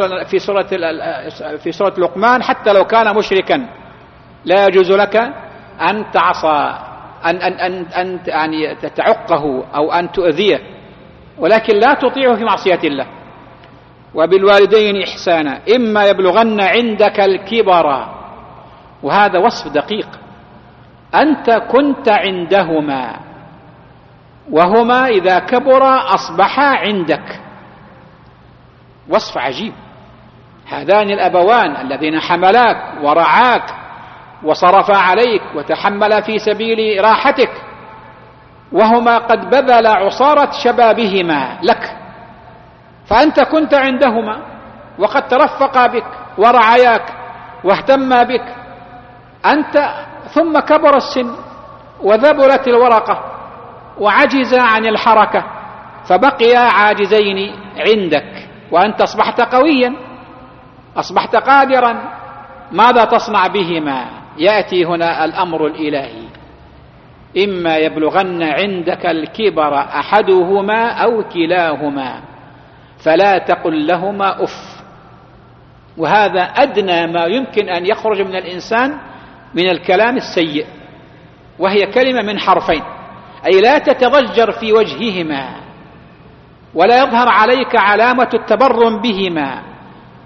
في سورة لقمان: حتى لو كان مشركا لا يجوز لك أن تعصى أن يعني تعقه أو أن تؤذيه، ولكن لا تطيعه في معصية الله. وبالوالدين إحسانا إما يبلغن عندك الكبر، وهذا وصف دقيق. أنت كنت عندهما وهما إذا كبرا أصبحا عندك، وصف عجيب. هذان الأبوان الذين حملاك ورعاك وصرفا عليك وتحملا في سبيل راحتك، وهما قد بذل عصارة شبابهما لك، فأنت كنت عندهما وقد ترفقا بك ورعاياك واهتما بك، أنت ثم كبر السن وذبلت الورقة وعجز عن الحركة فبقيا عاجزين عندك، وأنت أصبحت قويا، أصبحت قادرا، ماذا تصنع بهما؟ يأتي هنا الأمر الإلهي: إما يبلغن عندك الكبر أحدهما أو كلاهما فلا تقل لهما أف. وهذا أدنى ما يمكن أن يخرج من الإنسان من الكلام السيء، وهي كلمة من حرفين، أي لا تتضجر في وجههما ولا يظهر عليك علامة التبرم بهما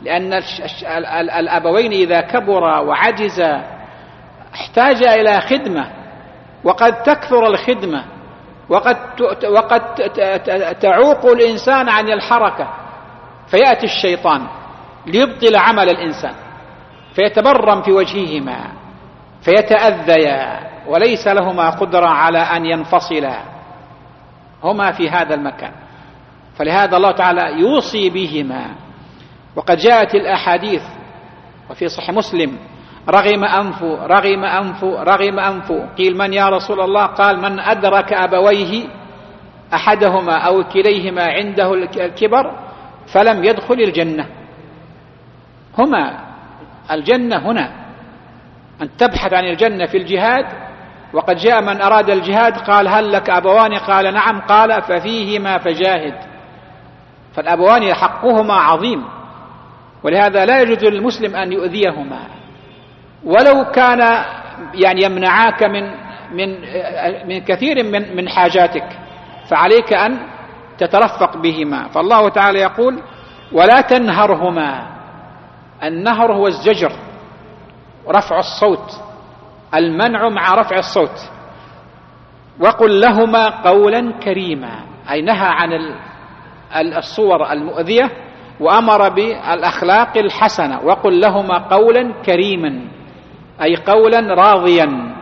لأن الأبوين إذا كبرا وعجزا احتاجا إلى خدمة، وقد تكثر الخدمة، وقد تعوق الإنسان عن الحركة، فيأتي الشيطان ليبطل عمل الإنسان فيتبرم في وجههما فيتأذيا، وليس لهما قدرة على أن ينفصلا، هما في هذا المكان. فلهذا الله تعالى يوصي بهما. وقد جاءت الأحاديث وفي صحيح مسلم: رغم أنفه رغم أنفه رغم أنفه. قيل: من يا رسول الله؟ قال: من أدرك أبويه أحدهما أو كليهما عنده الكبر فلم يدخل الجنة. هما الجنة هنا، أن تبحث عن الجنة في الجهاد. وقد جاء من أراد الجهاد قال: هل لك أبوان؟ قال: نعم. قال: ففيهما فجاهد. فالأبوان حقهما عظيم، ولهذا لا يجوز للمسلم أن يؤذيهما، ولو كان يمنعاك من كثير من حاجاتك، فعليك أن تترفق بهما. فالله تعالى يقول: ولا تنهرهما. النهر هو الزجر، رفع الصوت، المنع مع رفع الصوت. وقل لهما قولا كريما، أي نهى عن الصور المؤذية وأمر بالأخلاق الحسنة. وقل لهما قولا كريما، أي قولا راضيا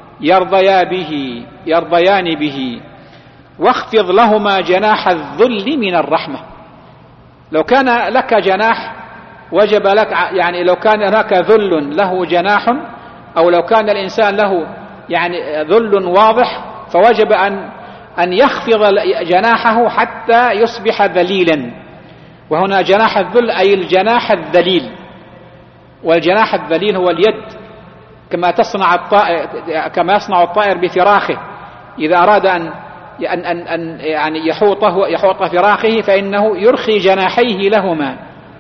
يرضيان به. واخفض لهما جناح الذل من الرحمة. لو كان لك جناح وجب لك، لو كان هناك ذل له جناح، أو لو كان الإنسان له ذل واضح، فوجب أن يخفض جناحه حتى يصبح ذليلا. وهنا جناح الذل أي الجناح الذليل، والجناح الذليل هو اليد، كما يصنع الطائر بفراخه. إذا أراد أن يحوط فراخه فإنه يرخي جناحيه لهما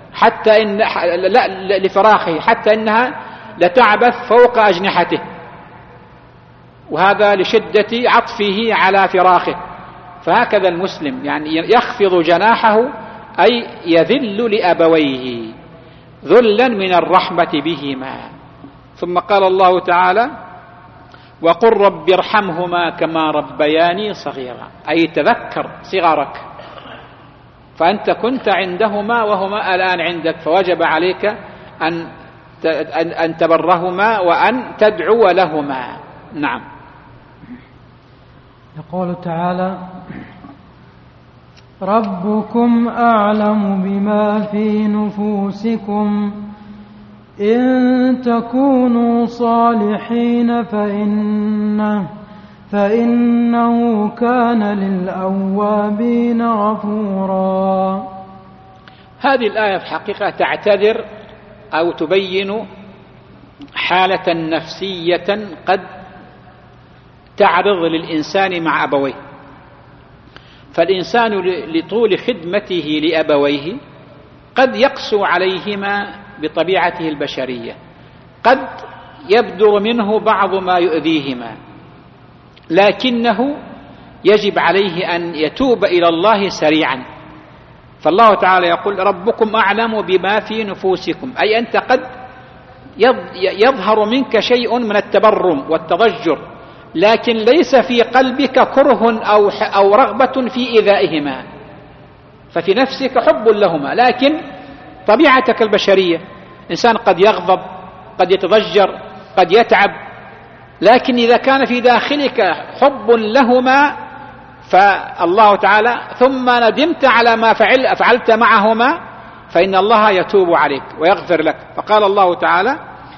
لفراخه حتى إنها لتعبث فوق أجنحته، وهذا لشدة عطفه على فراخه. فهكذا المسلم يخفض جناحه، أي يذل لأبويه ذلا من الرحمة بهما. ثم قال الله تعالى: وقل رب ارحمهما كما ربياني صغيرا، أي تذكر صغرك، فأنت كنت عندهما وهما الآن عندك، فوجب عليك أن تبرهما وأن تدعو لهما. نعم. يقول تعالى: ربكم أعلم بما في نفوسكم إن تكونوا صالحين فإنه كان للأوابين غفورا. هذه الآية في حقيقة تعتذر أو تبين حالة نفسية قد تعرض للإنسان مع أبويه. فالإنسان لطول خدمته لأبويه قد يقسو عليهما بطبيعته البشرية، قد يبدر منه بعض ما يؤذيهما، لكنه يجب عليه أن يتوب إلى الله سريعا. فالله تعالى يقول: ربكم أعلم بما في نفوسكم، أي أنت قد يظهر منك شيء من التبرم والتضجر، لكن ليس في قلبك كره أو رغبة في إيذائهما، ففي نفسك حب لهما، لكن طبيعتك البشرية، إنسان قد يغضب، قد يتضجر، قد يتعب، لكن إذا كان في داخلك حب لهما فالله تعالى ثم ندمت على ما فعلت معهما فإن الله يتوب عليك ويغفر لك. فقال الله تعالى: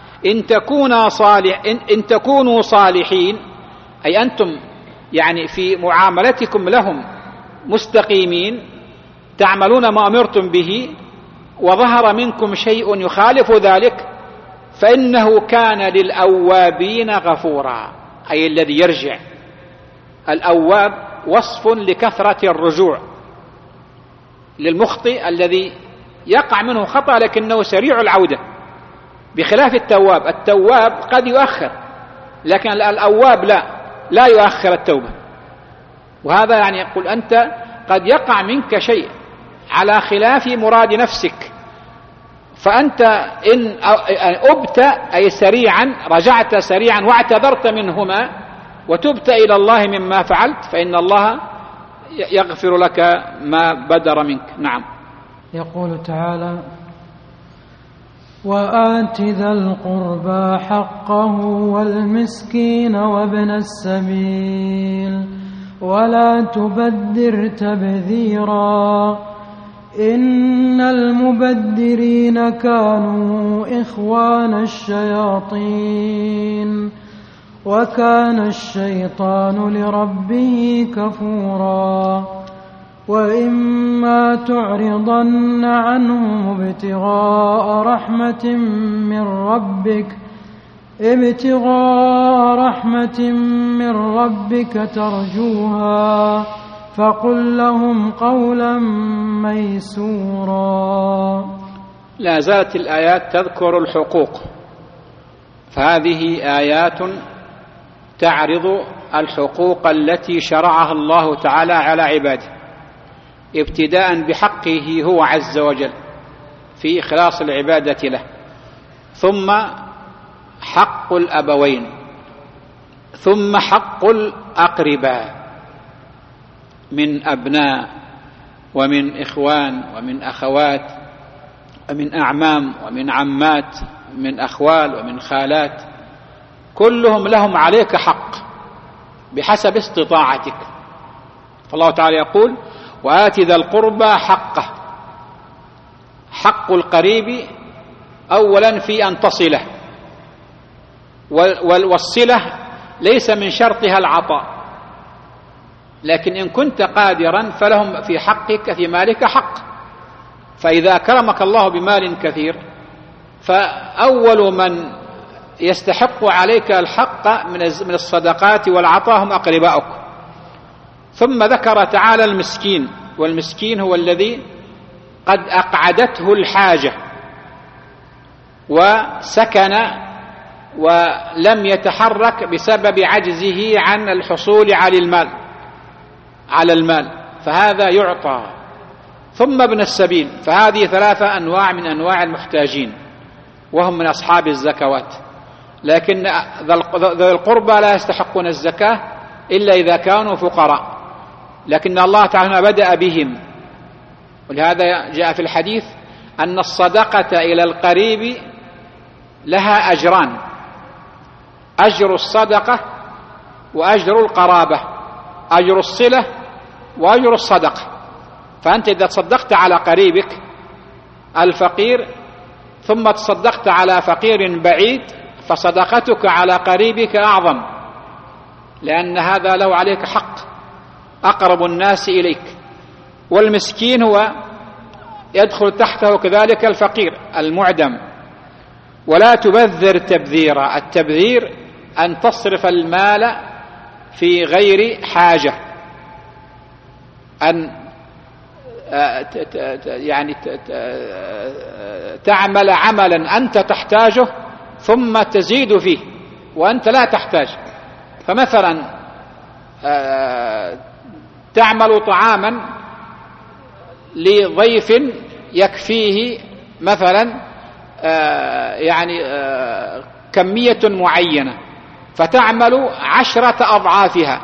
إن تكونوا صالحين، أي أنتم في معاملتكم لهم مستقيمين، تعملون ما أمرتم به، وظهر منكم شيء يخالف ذلك، فإنه كان للأوابين غفورا، أي الذي يرجع. الأواب وصف لكثرة الرجوع، للمخطئ الذي يقع منه خطأ لكنه سريع العودة، بخلاف التواب قد يؤخر، لكن الأواب لا يؤخر التوبة. وهذا يقول أنت قد يقع منك شيء على خلاف مراد نفسك، فأنت إن أبت أي سريعا، رجعت سريعا واعتذرت منهما وتبت إلى الله مما فعلت، فإن الله يغفر لك ما بدر منك. نعم. يقول تعالى: وآت ذا القربى حقه والمسكين وابن السبيل ولا تبذر تبذيرا إن المبذرين كانوا إخوان الشياطين وكان الشيطان لربه كفورا وإما تعرضن عنهم ابتغاء رحمة من ربك ترجوها فقل لهم قولا ميسورا. لا زالت الآيات تذكر الحقوق، فهذه آيات تعرض الحقوق التي شرعها الله تعالى على عباده، ابتداء بحقه هو عز وجل في إخلاص العبادة له، ثم حق الأبوين، ثم حق الأقرباء من أبناء ومن إخوان ومن أخوات ومن أعمام ومن عمات ومن أخوال ومن خالات، كلهم لهم عليك حق بحسب استطاعتك. فالله تعالى يقول: وآت ذا القربى حقه. حق القريب أولا في أن تصله، والصلة ليس من شرطها العطاء، لكن إن كنت قادرا فلهم في حقك في مالك حق. فإذا كرمك الله بمال كثير فأول من يستحق عليك الحق من الصدقات والعطاء هم أقرباؤك. ثم ذكر تعالى المسكين، والمسكين هو الذي قد أقعدته الحاجة وسكن ولم يتحرك بسبب عجزه عن الحصول على المال، فهذا يعطى. ثم ابن السبيل، فهذه 3 أنواع من أنواع المحتاجين وهم من أصحاب الزكوات، لكن ذوي القربى لا يستحقون الزكاة إلا إذا كانوا فقراء، لكن الله تعالى بدأ بهم. ولهذا جاء في الحديث أن الصدقة إلى القريب لها أجران: أجر الصدقة وأجر القرابة، أجر الصلة وأجر الصدقة. فأنت إذا تصدقت على قريبك الفقير ثم تصدقت على فقير بعيد فصدقتك على قريبك أعظم، لأن هذا له عليك حق، أقرب الناس إليك. والمسكين هو يدخل تحته كذلك الفقير المعدم. ولا تبذر تبذيرا، التبذير أن تصرف المال في غير حاجة، أن يعني تعمل عملا أنت تحتاجه ثم تزيد فيه وأنت لا تحتاج. فمثلا تعمل طعاما لضيف يكفيه مثلا يعني كمية معينة، فتعمل 10 أضعافها،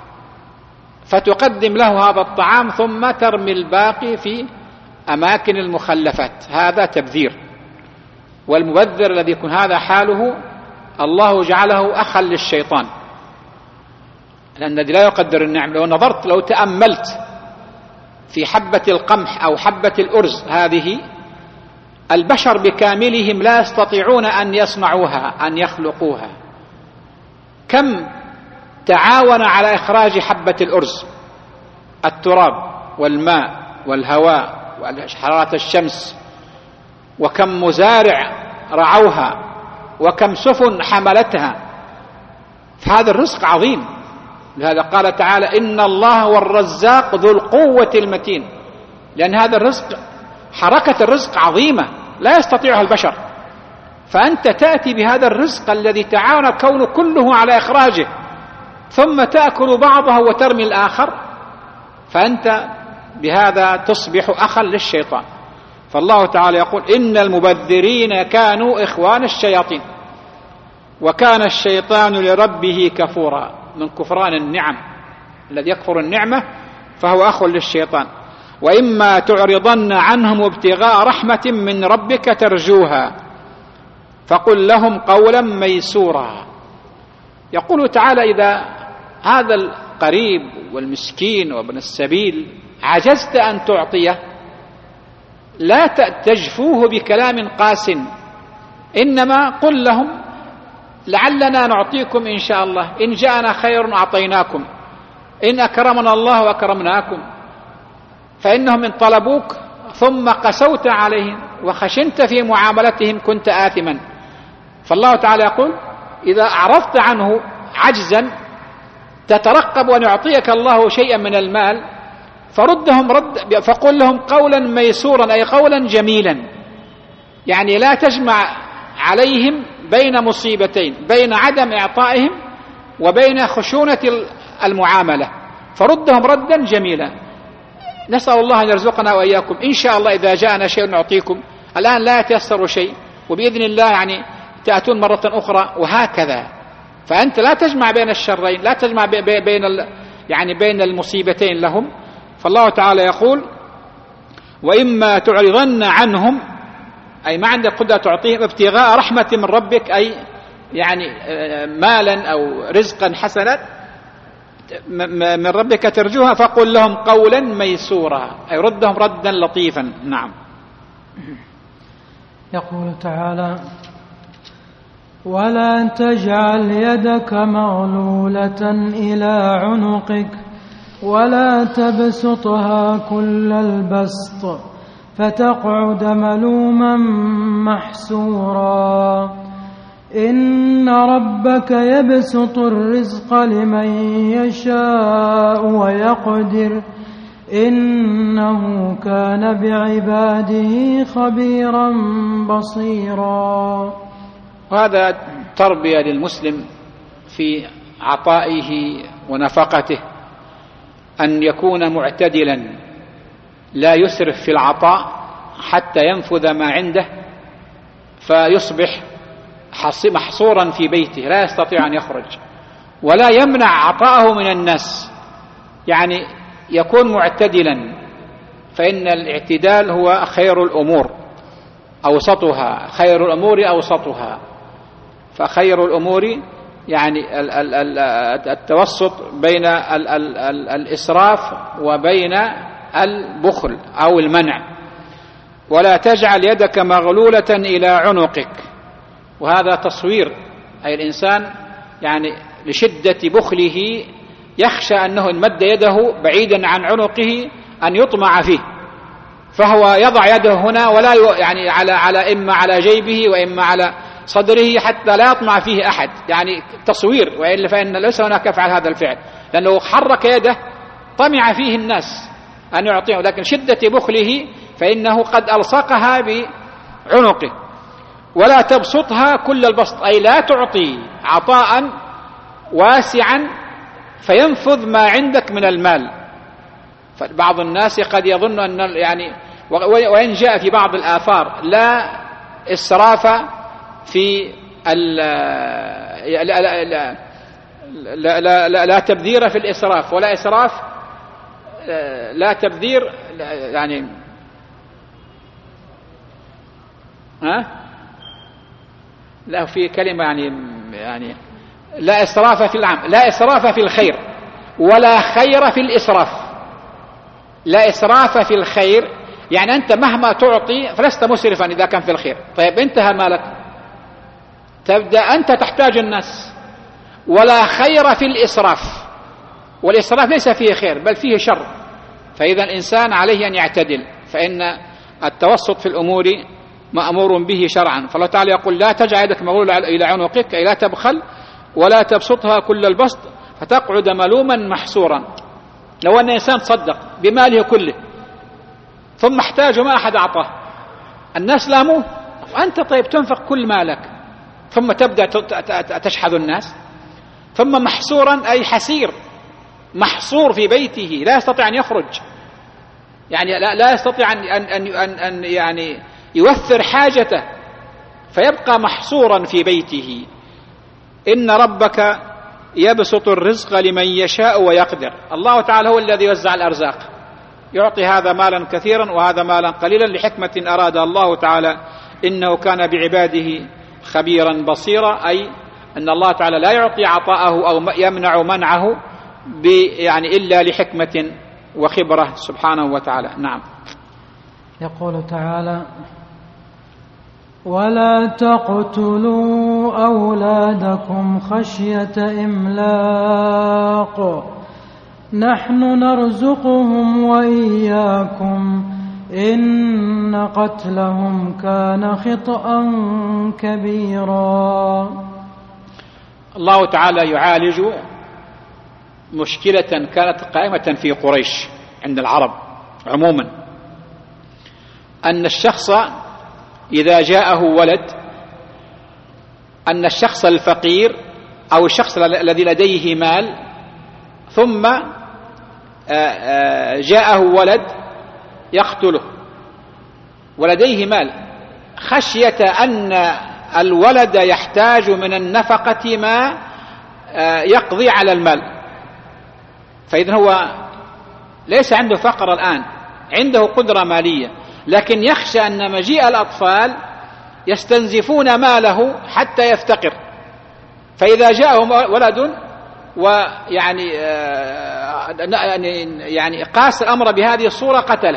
فتقدم له هذا الطعام ثم ترمي الباقي في أماكن المخلفات، هذا تبذير. والمبذر الذي يكون هذا حاله الله جعله أخا للشيطان، لأن الذي لا يقدر النعم، لو تأملت في حبة القمح أو حبة الأرز هذه، البشر بكاملهم لا يستطيعون أن يصنعوها، أن يخلقوها. كم تعاون على إخراج حبة الأرز التراب والماء والهواء وحرارة الشمس، وكم مزارع رعوها، وكم سفن حملتها، فهذا الرزق عظيم. لهذا قال تعالى: إن الله هو الرزاق ذو القوة المتين، لأن هذا الرزق، حركة الرزق عظيمة لا يستطيعها البشر، فأنت تأتي بهذا الرزق الذي تعاون الكون كله على إخراجه، ثم تأكل بعضه وترمي الآخر، فأنت بهذا تصبح أخا للشيطان. فالله تعالى يقول إن المبذرين كانوا إخوان الشياطين وكان الشيطان لربه كفورا، من كفران النعم، الذي يكفر النعمة فهو أخ للشيطان. وإما تعرضن عنهم ابتغاء رحمة من ربك ترجوها فقل لهم قولا ميسورا. يقول تعالى إذا هذا القريب والمسكين وابن السبيل عجزت أن تعطيه لا تجفوه بكلام قاس، إنما قل لهم لعلنا نعطيكم إن شاء الله، إن جاءنا خير أعطيناكم، إن أكرمنا الله وأكرمناكم. فإنهم إن طلبوك ثم قسوت عليهم وخشنت في معاملتهم كنت آثما. فالله تعالى يقول إذا أعرضت عنه عجزا تترقب أن يعطيك الله شيئا من المال فردهم فقل لهم قولا ميسورا، أي قولا جميلا، يعني لا تجمع عليهم بين مصيبتين، بين عدم إعطائهم وبين خشونة المعاملة، فردهم ردا جميلا. نسأل الله أن يرزقنا وإياكم إن شاء الله إذا جاءنا شيء نعطيكم، الآن لا يتيسر شيء وبإذن الله يعني تأتون مرة أخرى، وهكذا. فأنت لا تجمع بين الشرين، لا تجمع بين المصيبتين لهم. فالله تعالى يقول وإما تعرضن عنهم، أي ما عندك قدرة تعطيهم، ابتغاء رحمة من ربك، أي يعني مالا أو رزقا حسنا من ربك ترجوها فقل لهم قولا ميسورا، أي ردهم ردا لطيفا. نعم. يقول تعالى ولا تجعل يدك مغلولة إلى عنقك ولا تبسطها كل البسط فتقعد ملوما محسورا إن ربك يبسط الرزق لمن يشاء ويقدر إنه كان بعباده خبيرا بصيرا. وهذا تربية للمسلم في عطائه ونفقته، أن يكون معتدلا لا يسرف في العطاء حتى ينفذ ما عنده فيصبح محصورا في بيته لا يستطيع أن يخرج، ولا يمنع عطاءه من الناس، يعني يكون معتدلا، فإن الاعتدال هو خير الأمور أوسطها، خير الأمور أوسطها، فخير الأمور يعني التوسط بين الإسراف وبين البخل أو المنع. ولا تجعل يدك مغلولة إلى عنقك، وهذا تصوير، أي الإنسان يعني لشدة بخله يخشى أنه إن مد يده بعيدا عن عنقه أن يطمع فيه، فهو يضع يده هنا ولا يعني على إما على جيبه وإما على صدره حتى لا يطمع فيه أحد، يعني تصوير، وإلا فإن ليس هناك يفعل هذا الفعل، لأنه حرك يده طمع فيه الناس أن يعطيه، لكن شدة بخله فإنه قد ألصقها بعنقه. ولا تبسطها كل البسط، أي لا تعطي عطاء واسعا فينفذ ما عندك من المال. فبعض الناس قد يظن أن يعني وإن جاء في بعض الآثار لا إسراف في لا تبذير في الإسراف، ولا إسراف لا تبذير، يعني لا في كلمة يعني لا إسراف في العام، لا إسراف في الخير ولا خير في الإسراف. لا إسراف في الخير يعني أنت مهما تعطي فلست مسرفا إذا كان في الخير، طيب انتهى مالك، تبدأ أنت تحتاج الناس. ولا خير في الإسراف، والإسراف ليس فيه خير بل فيه شر، فإذا الإنسان عليه أن يعتدل، فإن التوسط في الأمور مأمور به شرعا. فالله تعالى يقول لا تجعل يدك مغلولة إلى عنقك، أي لا تبخل ولا تبسطها كل البسط فتقعد ملوما محسورا. لو أن إنسان تصدق بماله كله ثم احتاج ما أحد أعطاه، الناس لاموه، وأنت طيب تنفق كل مالك ثم تبدأ تشحذ الناس. ثم محسورا أي حسير، محصور في بيته لا يستطيع أن يخرج، يعني لا يستطيع أن يعني يوفر حاجته، فيبقى محصورا في بيته. إن ربك يبسط الرزق لمن يشاء ويقدر. الله تعالى هو الذي يوزع الأرزاق، يعطي هذا مالا كثيرا وهذا مالا قليلا لحكمة أراد الله تعالى، إنه كان بعباده خبيرا بصيرا، أي أن الله تعالى لا يعطي عطاءه أو يمنع منعه يعني إلا لحكمة وخبرة سبحانه وتعالى. نعم. يقول تعالى: ولا تقتلوا أولادكم خشية إملاق نحن نرزقهم وإياكم إن قتلهم كان خطأ كبيرا. الله تعالى يعالج مشكلة كانت قائمة في قريش عند العرب عموما، أن الشخص إذا جاءه ولد، أن الشخص الفقير أو الشخص الذي لديه مال ثم جاءه ولد يقتله ولديه مال، خشية أن الولد يحتاج من النفقة ما يقضي على المال. فإذن هو ليس عنده فقر الآن، عنده قدرة مالية، لكن يخشى أن مجيء الأطفال يستنزفون ماله حتى يفتقر، فإذا جاءه ولد ويعني يعني قاس الأمر بهذه الصورة قتله.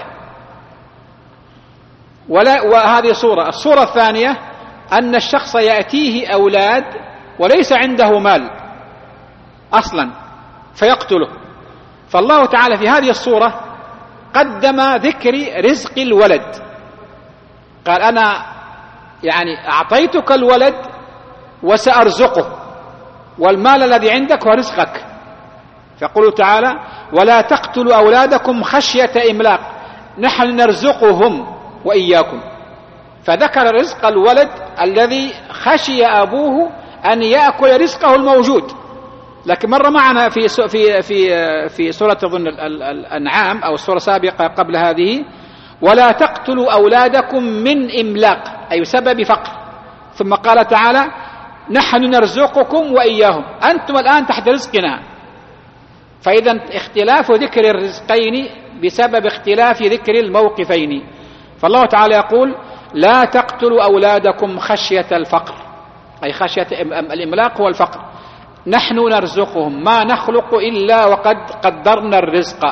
وهذه الصورة الثانية أن الشخص يأتيه أولاد وليس عنده مال أصلا فيقتله. فالله تعالى في هذه الصورة قدم ذكر رزق الولد، قال: أنا يعني أعطيتك الولد وسأرزقه، والمال الذي عندك هو رزقك. فيقول تعالى: ولا تقتلوا أولادكم خشية إملاق نحن نرزقهم وإياكم. فذكر رزق الولد الذي خشي أبوه أن يأكل رزقه الموجود. لكن مر معنا في سورة أظن الأنعام أو سورة سابقة قبل هذه: ولا تقتلوا أولادكم من إملاق، أي سبب فقر. ثم قال تعالى: نحن نرزقكم وإياهم، أنتم الآن تحت رزقنا. فإذا اختلاف ذكر الرزقين بسبب اختلاف ذكر الموقفين. فالله تعالى يقول: لا تقتلوا أولادكم خشية الفقر، أي خشية الإملاق هو الفقر. نحن نرزقهم، ما نخلق إلا وقد قدرنا الرزق.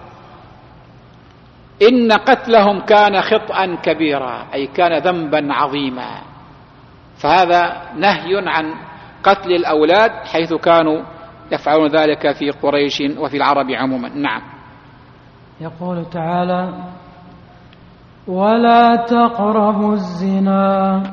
إن قتلهم كان خطأ كبيرا، أي كان ذنبا عظيما. فهذا نهي عن قتل الأولاد حيث كانوا يفعلون ذلك في قريش وفي العرب عموما. نعم. يقول تعالى: ولا تقربوا الزنا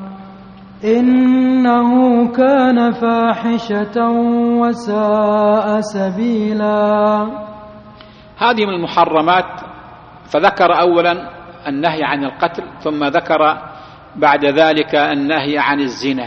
إنه كان فاحشة وساء سبيلا. هذه من المحرمات. فذكر أولا النهي عن القتل، ثم ذكر بعد ذلك النهي عن الزنا.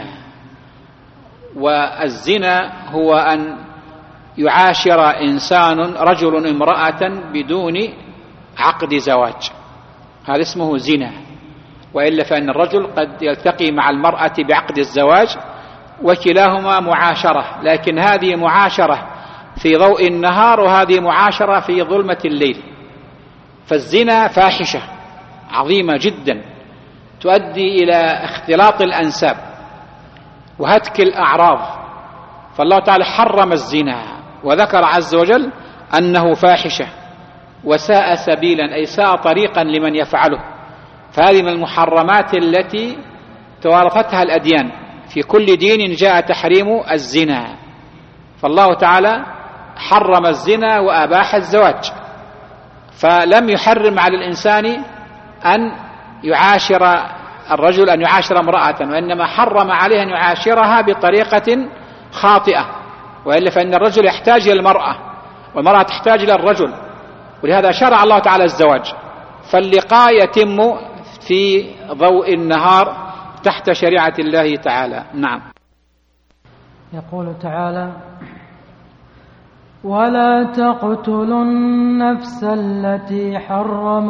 والزنا هو أن يعاشر إنسان رجل امرأة بدون عقد زواج، هذا اسمه زنا. وإلا فإن الرجل قد يلتقي مع المرأة بعقد الزواج وكلاهما معاشرة، لكن هذه معاشرة في ضوء النهار وهذه معاشرة في ظلمة الليل. فالزنا فاحشة عظيمة جدا تؤدي إلى اختلاط الأنساب وهتك الأعراض. فالله تعالى حرم الزنا وذكر عز وجل أنه فاحشة وساء سبيلا، أي ساء طريقا لمن يفعله. فهذه من المحرمات التي توارثتها الأديان، في كل دين جاء تحريم الزنا. فالله تعالى حرم الزنا وأباح الزواج، فلم يحرم على الإنسان أن يعاشر الرجل أن يعاشر امرأة، وإنما حرم عليه أن يعاشرها بطريقة خاطئة. وإلا فإن الرجل يحتاج إلى المرأة والمرأة تحتاج إلى الرجل، ولهذا شرع الله تعالى الزواج. فاللقاء يتم في ضوء النهار تحت شريعة الله تعالى. نعم. يقول تعالى: ولا تقتلوا النفس التي حرم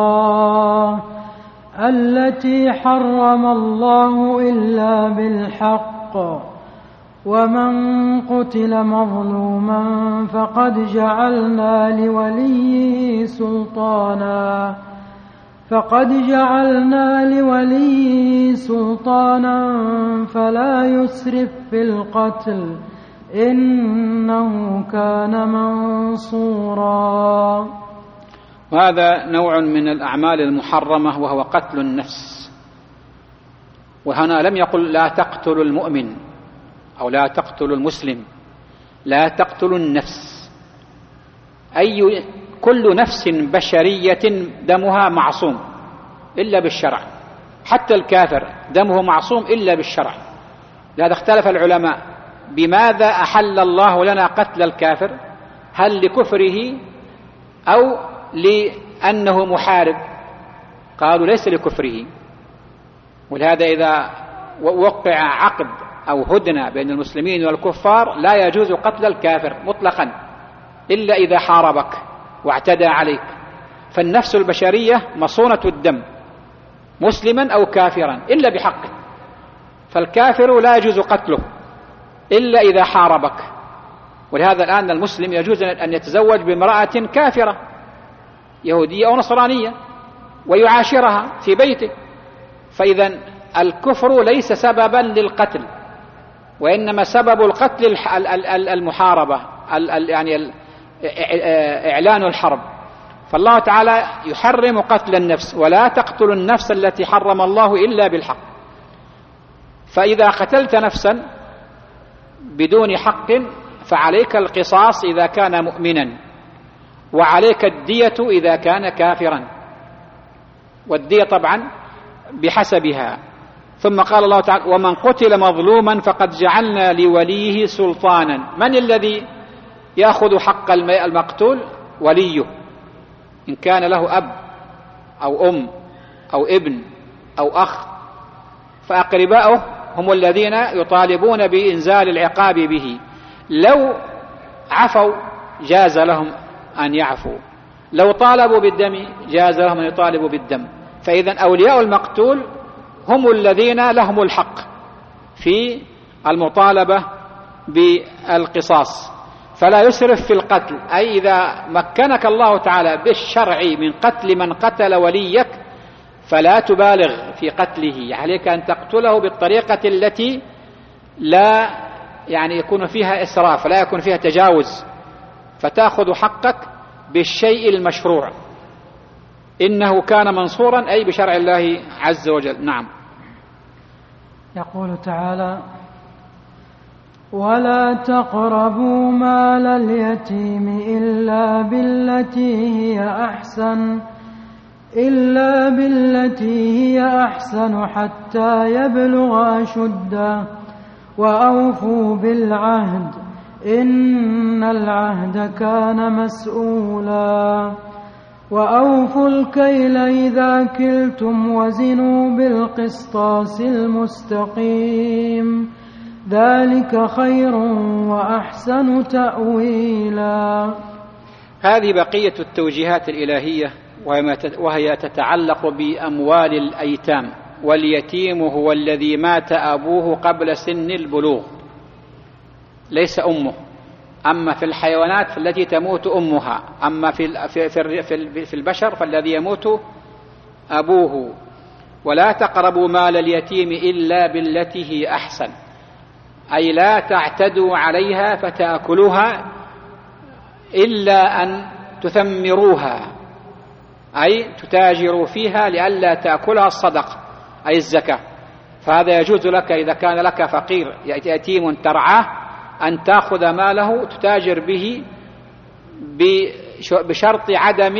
الله إلا بالحق ومن قتل مظلوما فقد جعلنا لوليه سلطانا فلا يسرف في القتل إنه كان منصورا. وهذا نوع من الأعمال المحرمة وهو قتل النفس. وهنا لم يقل لا تقتلوا المؤمن أو لا تقتلوا المسلم، لا تقتلوا النفس، أي كل نفس بشرية دمها معصوم إلا بالشرع، حتى الكافر دمه معصوم إلا بالشرع. لهذا اختلف العلماء بماذا أحل الله لنا قتل الكافر، هل لكفره أو لأنه محارب؟ قالوا ليس لكفره. ولهذا إذا وقع عقد أو هدنة بين المسلمين والكفار لا يجوز قتل الكافر مطلقا إلا إذا حاربك واعتدى عليك. فالنفس البشرية مصونة الدم مسلما أو كافرا إلا بحقه، فالكافر لا يجوز قتله إلا إذا حاربك. ولهذا الآن المسلم يجوز أن يتزوج بامرأة كافرة يهودية أو نصرانية ويعاشرها في بيته، فإذا الكفر ليس سببا للقتل، وإنما سبب القتل المحاربة، يعني إعلان الحرب. فالله تعالى يحرم قتل النفس، ولا تقتلوا النفس التي حرم الله إلا بالحق. فإذا قتلت نفسا بدون حق فعليك القصاص إذا كان مؤمنا، وعليك الدية إذا كان كافرا، والدية طبعا بحسبها. ثم قال الله تعالى ومن قتل مظلوما فقد جعلنا لوليه سلطانا. من الذي يأخذ حق المقتول؟ وليه، إن كان له أب أو أم أو ابن أو أخ، فأقرباؤه هم الذين يطالبون بإنزال العقاب به. لو عفوا جاز لهم أن يعفوا، لو طالبوا بالدم جاز لهم أن يطالبوا بالدم. فإذا أولياء المقتول هم الذين لهم الحق في المطالبة بالقصاص، فلا يسرف في القتل. أي إذا مكنك الله تعالى بالشرع من قتل من قتل وليك فلا تبالغ في قتله، عليك أن تقتله بالطريقة التي لا يعني يكون فيها إسراف، لا يكون فيها تجاوز، فتأخذ حقك بالشيء المشروع. إنه كان منصورا أي بشرع الله عز وجل. نعم. يقول تعالى ولا تقربوا مال اليتيم إلا بالتي هي أحسن حتى يبلغ أشده وأوفوا بالعهد إن العهد كان مسؤولا وأوفوا الكيل إذا كلتم وزنوا بالقسطاس المستقيم ذلك خير وأحسن تأويلا. هذه بقية التوجيهات الإلهية، وهي تتعلق بأموال الأيتام. واليتيم هو الذي مات أبوه قبل سن البلوغ، ليس أمه. أما في الحيوانات فالتي تموت أمها، أما في البشر فالذي يموت أبوه. ولا تقربوا مال اليتيم إلا بالتي هي أحسن، أي لا تعتدوا عليها فتأكلوها إلا أن تثمروها، أي تتاجروا فيها لئلا تأكلها الصدقة أي الزكاة. فهذا يجوز لك إذا كان لك فقير يتيم ترعاه أن تأخذ ماله تتاجر به بشرط عدم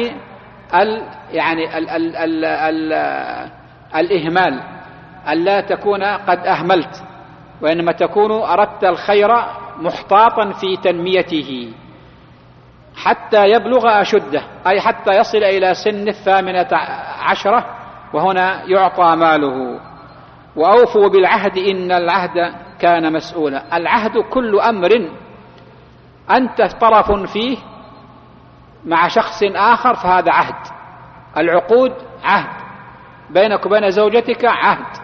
الإهمال، ألا تكون قد أهملت، وإنما تكون أردت الخير محتاطا في تنميته حتى يبلغ أشده، أي حتى يصل إلى سن 18 وهنا يعطى ماله. وأوفوا بالعهد إن العهد كان مسؤولا. العهد كل أمر أنت طرف فيه مع شخص آخر فهذا عهد. العقود عهد، بينك وبين زوجتك عهد،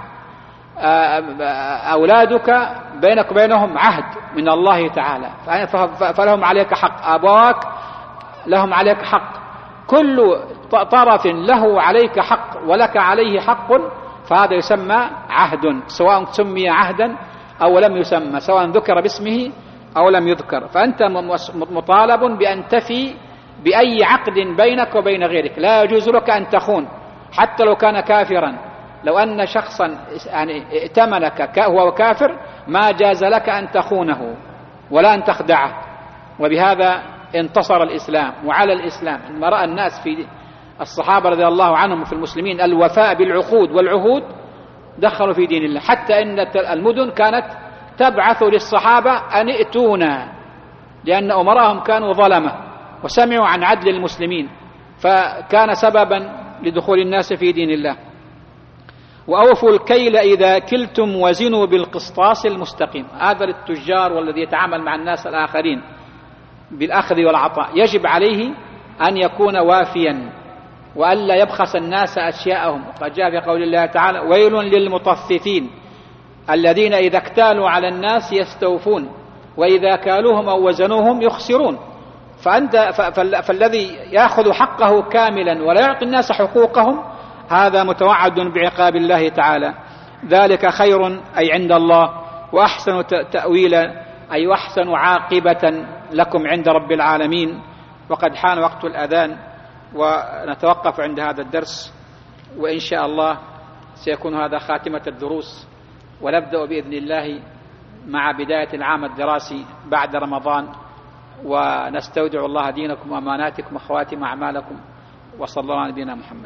أولادك بينك وبينهم عهد من الله تعالى، فلهم عليك حق، أبواك لهم عليك حق، كل طرف له عليك حق ولك عليه حق، فهذا يسمى عهد، سواء سمي عهدا أو لم يسمى، سواء ذكر باسمه أو لم يذكر. فأنت مطالب بأن تفي بأي عقد بينك وبين غيرك. لا يجوز لك أن تخون حتى لو كان كافرا. لو أن شخصا يعني ائتمنك وهو كافر ما جاز لك أن تخونه ولا أن تخدعه. وبهذا انتصر الإسلام وعلى الإسلام. لما رأى الناس في الصحابة رضي الله عنهم وفي المسلمين الوفاء بالعقود والعهود دخلوا في دين الله، حتى إن المدن كانت تبعث للصحابة أن ائتونا، لأن أمراهم كانوا ظلمة وسمعوا عن عدل المسلمين، فكان سببا لدخول الناس في دين الله. وأوفوا الكيل إذا كلتم وزنوا بالقسطاس المستقيم. هذا للتجار والذي يتعامل مع الناس الآخرين بالأخذ والعطاء، يجب عليه أن يكون وافيا وألا يبخس الناس أشياءهم. وقد جاء في قول الله تعالى: ويل للمطففين الذين إذا اكتالوا على الناس يستوفون وإذا كالوهم أو وزنوهم يخسرون. فالذي يأخذ حقه كاملا ولا يعطي الناس حقوقهم هذا متوعد بعقاب الله تعالى. ذلك خير أي عند الله، وأحسن تأويلا أي أحسن عاقبة لكم عند رب العالمين. وقد حان وقت الأذان ونتوقف عند هذا الدرس، وإن شاء الله سيكون هذا خاتمة الدروس، ونبدأ بإذن الله مع بداية العام الدراسي بعد رمضان، ونستودع الله دينكم وأماناتكم وخواتم أعمالكم، وصلى الله على نبينا محمد.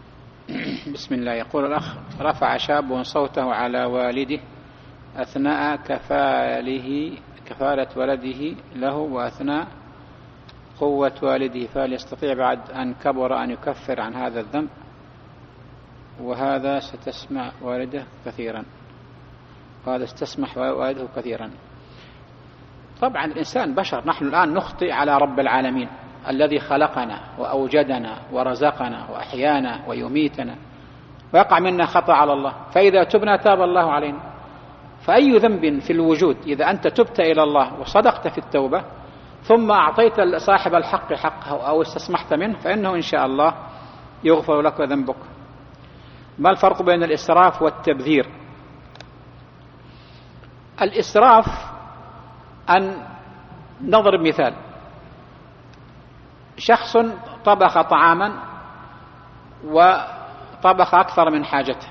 بسم الله. يقول الأخ: رفع شاب صوته على والده أثناء كفالة ولده له وأثناء قوة والده، فهل يستطيع بعد أن كبر أن يكفر عن هذا الذنب؟ وهذا ستسمع والده كثيرا، وهذا استسمح والده كثيرا. طبعا الإنسان بشر، نحن الآن نخطئ على رب العالمين الذي خلقنا وأوجدنا ورزقنا وأحيانا ويميتنا، ويقع منا خطأ على الله، فإذا تبنا تاب الله علينا. فأي ذنب في الوجود إذا أنت تبت إلى الله وصدقت في التوبة ثم أعطيت صاحب الحق حقه أو استسمحت منه، فإنه إن شاء الله يغفر لك ذنبك. ما الفرق بين الإسراف والتبذير؟ الإسراف أن نضرب مثال: شخص طبخ طعاما وطبخ أكثر من حاجته،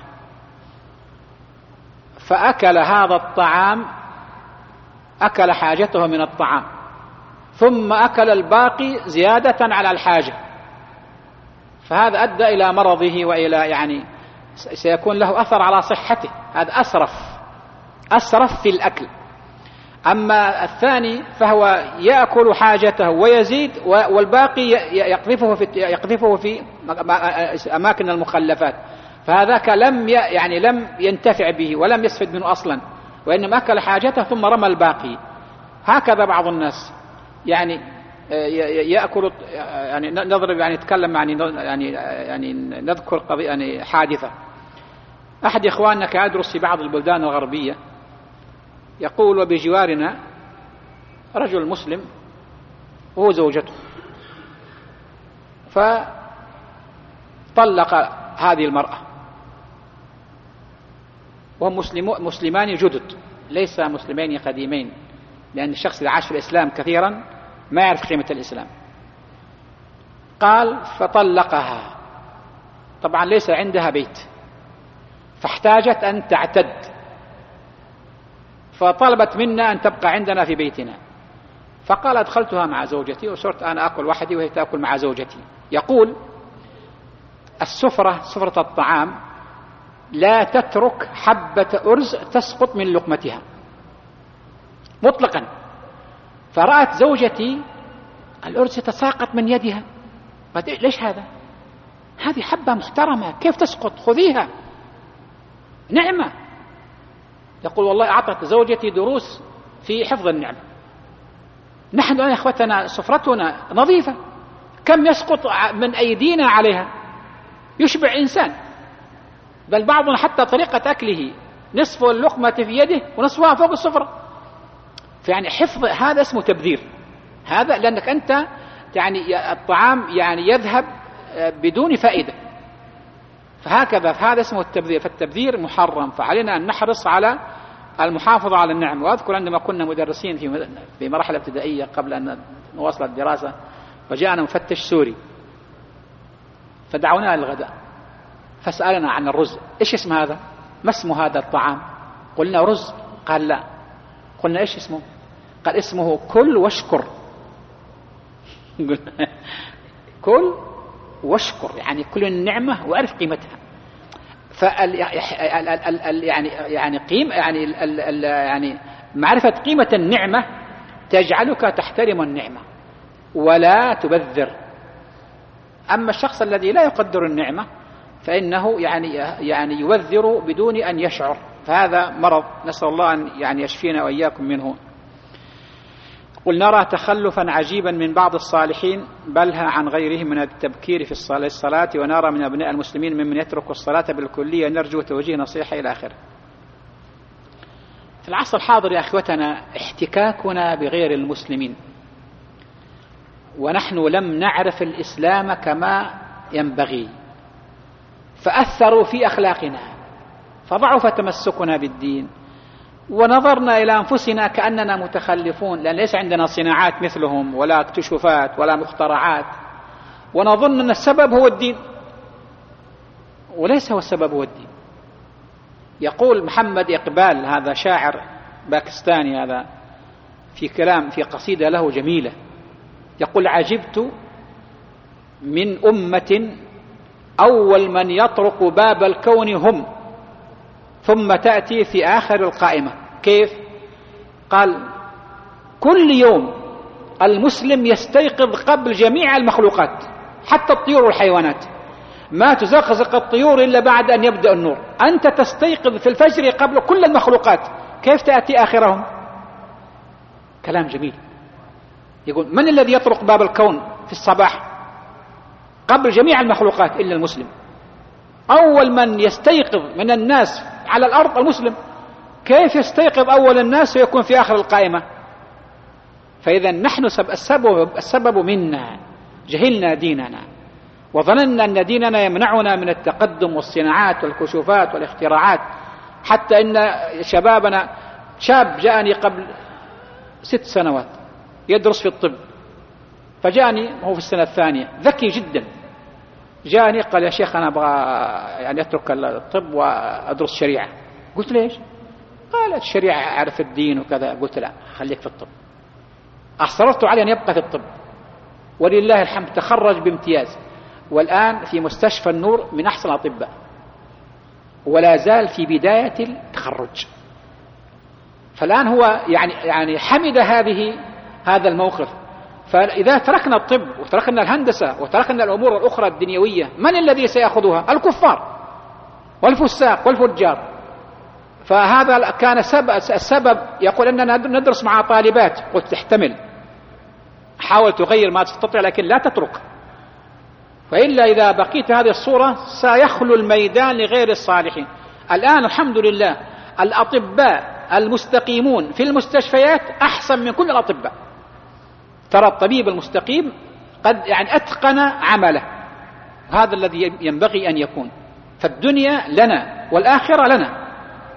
فأكل هذا الطعام، أكل حاجته من الطعام ثم أكل الباقي زيادة على الحاجة، فهذا أدى إلى مرضه وإلى سيكون له أثر على صحته. هذا أسرف في الأكل. أما الثاني فهو يأكل حاجته ويزيد والباقي يقذفه في أماكن المخلفات، فهذاك لم ينتفع به ولم يستفد منه أصلا، وإنما أكل حاجته ثم رمى الباقي. هكذا بعض الناس يأكل، نضرب نتكلم نذكر قضية حادثة. أحد إخواننا كان يدرس في بعض البلدان الغربية، يقول: وبجوارنا رجل مسلم وهو زوجته، فطلق هذه المرأة، وهم مسلمان جدد ليس مسلمين قديمين، لأن الشخص اللي عاش في الإسلام كثيرا ما يعرف قيمة الإسلام. قال: فطلقها، طبعا ليس عندها بيت، فاحتاجت أن تعتد، فطلبت منا أن تبقى عندنا في بيتنا. فقال: أدخلتها مع زوجتي وصرت أنا أكل وحدي وهي تأكل مع زوجتي. يقول: سفرة الطعام لا تترك حبة أرز تسقط من لقمتها مطلقا، فرأت زوجتي الأرز يتساقط من يدها، ليش هذا؟ هذه حبة محترمة كيف تسقط؟ خذيها، نعمة. يقول: والله أعطت زوجتي دروس في حفظ النعمة، نحن يا إخوتنا سفرتنا نظيفة، كم يسقط من أيدينا عليها يشبع إنسان، بل بعضنا حتى طريقة أكله نصف اللقمة في يده ونصفها فوق السفرة. فيعني حفظ هذا اسمه تبذير، هذا لأنك أنت يعني الطعام يعني يذهب بدون فائدة، فهكذا فهذا اسمه التبذير. فالتبذير محرم، فعلينا أن نحرص على المحافظة على النعم. وأذكر عندما كنا مدرسين في مرحلة ابتدائية قبل أن نواصل الدراسة، وجاءنا مفتش سوري فدعونا للغداء، فسألنا عن الرز، إيش اسم هذا؟ ما اسم هذا الطعام؟ قلنا رز. قال لا. قلنا إيش اسمه؟ قال اسمه كل واشكر. كل واشكر، يعني كل النعمة وأعرف قيمتها. يعني معرفة قيمة النعمة تجعلك تحترم النعمة ولا تبذر. أما الشخص الذي لا يقدر النعمة فإنه يعني يبذر بدون أن يشعر، فهذا مرض نسأل الله أن يعني يشفينا وإياكم منه. قل نرى تخلفا عجيبا من بعض الصالحين بلها عن غيرهم من التبكير في الصلاة، ونرى من أبناء المسلمين ممن يترك الصلاة بالكلية، نرجو توجيه نصيحة إلى آخره. في العصر الحاضر يا أخوتنا احتكاكنا بغير المسلمين، ونحن لم نعرف الإسلام كما ينبغي، فأثروا في أخلاقنا، فضعف تمسكنا بالدين، ونظرنا إلى أنفسنا كأننا متخلفون، لأن ليس عندنا صناعات مثلهم ولا اكتشافات ولا مخترعات، ونظن أن السبب هو الدين، وليس هو السبب هو الدين. يقول محمد إقبال، هذا شاعر باكستاني، هذا في كلام في قصيدة له جميلة، يقول: عجبت من أمة أول من يطرق باب الكون هم، ثم تأتي في آخر القائمة. كيف؟ قال: كل يوم المسلم يستيقظ قبل جميع المخلوقات حتى الطيور والحيوانات، ما تزقزق الطيور إلا بعد أن يبدأ النور. أنت تستيقظ في الفجر قبل كل المخلوقات، كيف تأتي آخرهم؟ كلام جميل. يقول: من الذي يطرق باب الكون في الصباح قبل جميع المخلوقات إلا المسلم؟ أول من يستيقظ من الناس على الأرض المسلم، كيف يستيقظ أول الناس ويكون في آخر القائمة؟ فإذا نحن السبب منا، جهلنا ديننا وظننا أن ديننا يمنعنا من التقدم والصناعات والكشوفات والاختراعات، حتى إن شبابنا، شاب جاءني قبل 6 سنوات يدرس في الطب، فجاءني وهو في السنة الثانية ذكي جدا، جاءني قال: يا شيخ أنا أبغى يعني أترك الطب وأدرس شريعة. قلت: ليش؟ قال: الشريعة أعرف الدين وكذا. قلت: لا، خليك في الطب. أصررت عليه أن يبقى في الطب، ولله الحمد تخرج بامتياز، والآن في مستشفى النور من أحسن الأطباء، ولا زال في بداية التخرج. فالآن هو يعني حمد هذا الموقف. فإذا تركنا الطب وتركنا الهندسة وتركنا الأمور الأخرى الدنيوية، من الذي سيأخذها؟ الكفار والفساق والفجار. فهذا كان السبب. يقول أننا ندرس مع طالبات، قلت: تحتمل، حاول تغير ما تستطيع لكن لا تترك، فإلا إذا بقيت هذه الصورة سيخلو الميدان لغير الصالحين. الآن الحمد لله الأطباء المستقيمون في المستشفيات أحسن من كل الأطباء. ترى الطبيب المستقيم قد أتقن عمله، هذا الذي ينبغي أن يكون. فالدنيا لنا والآخرة لنا،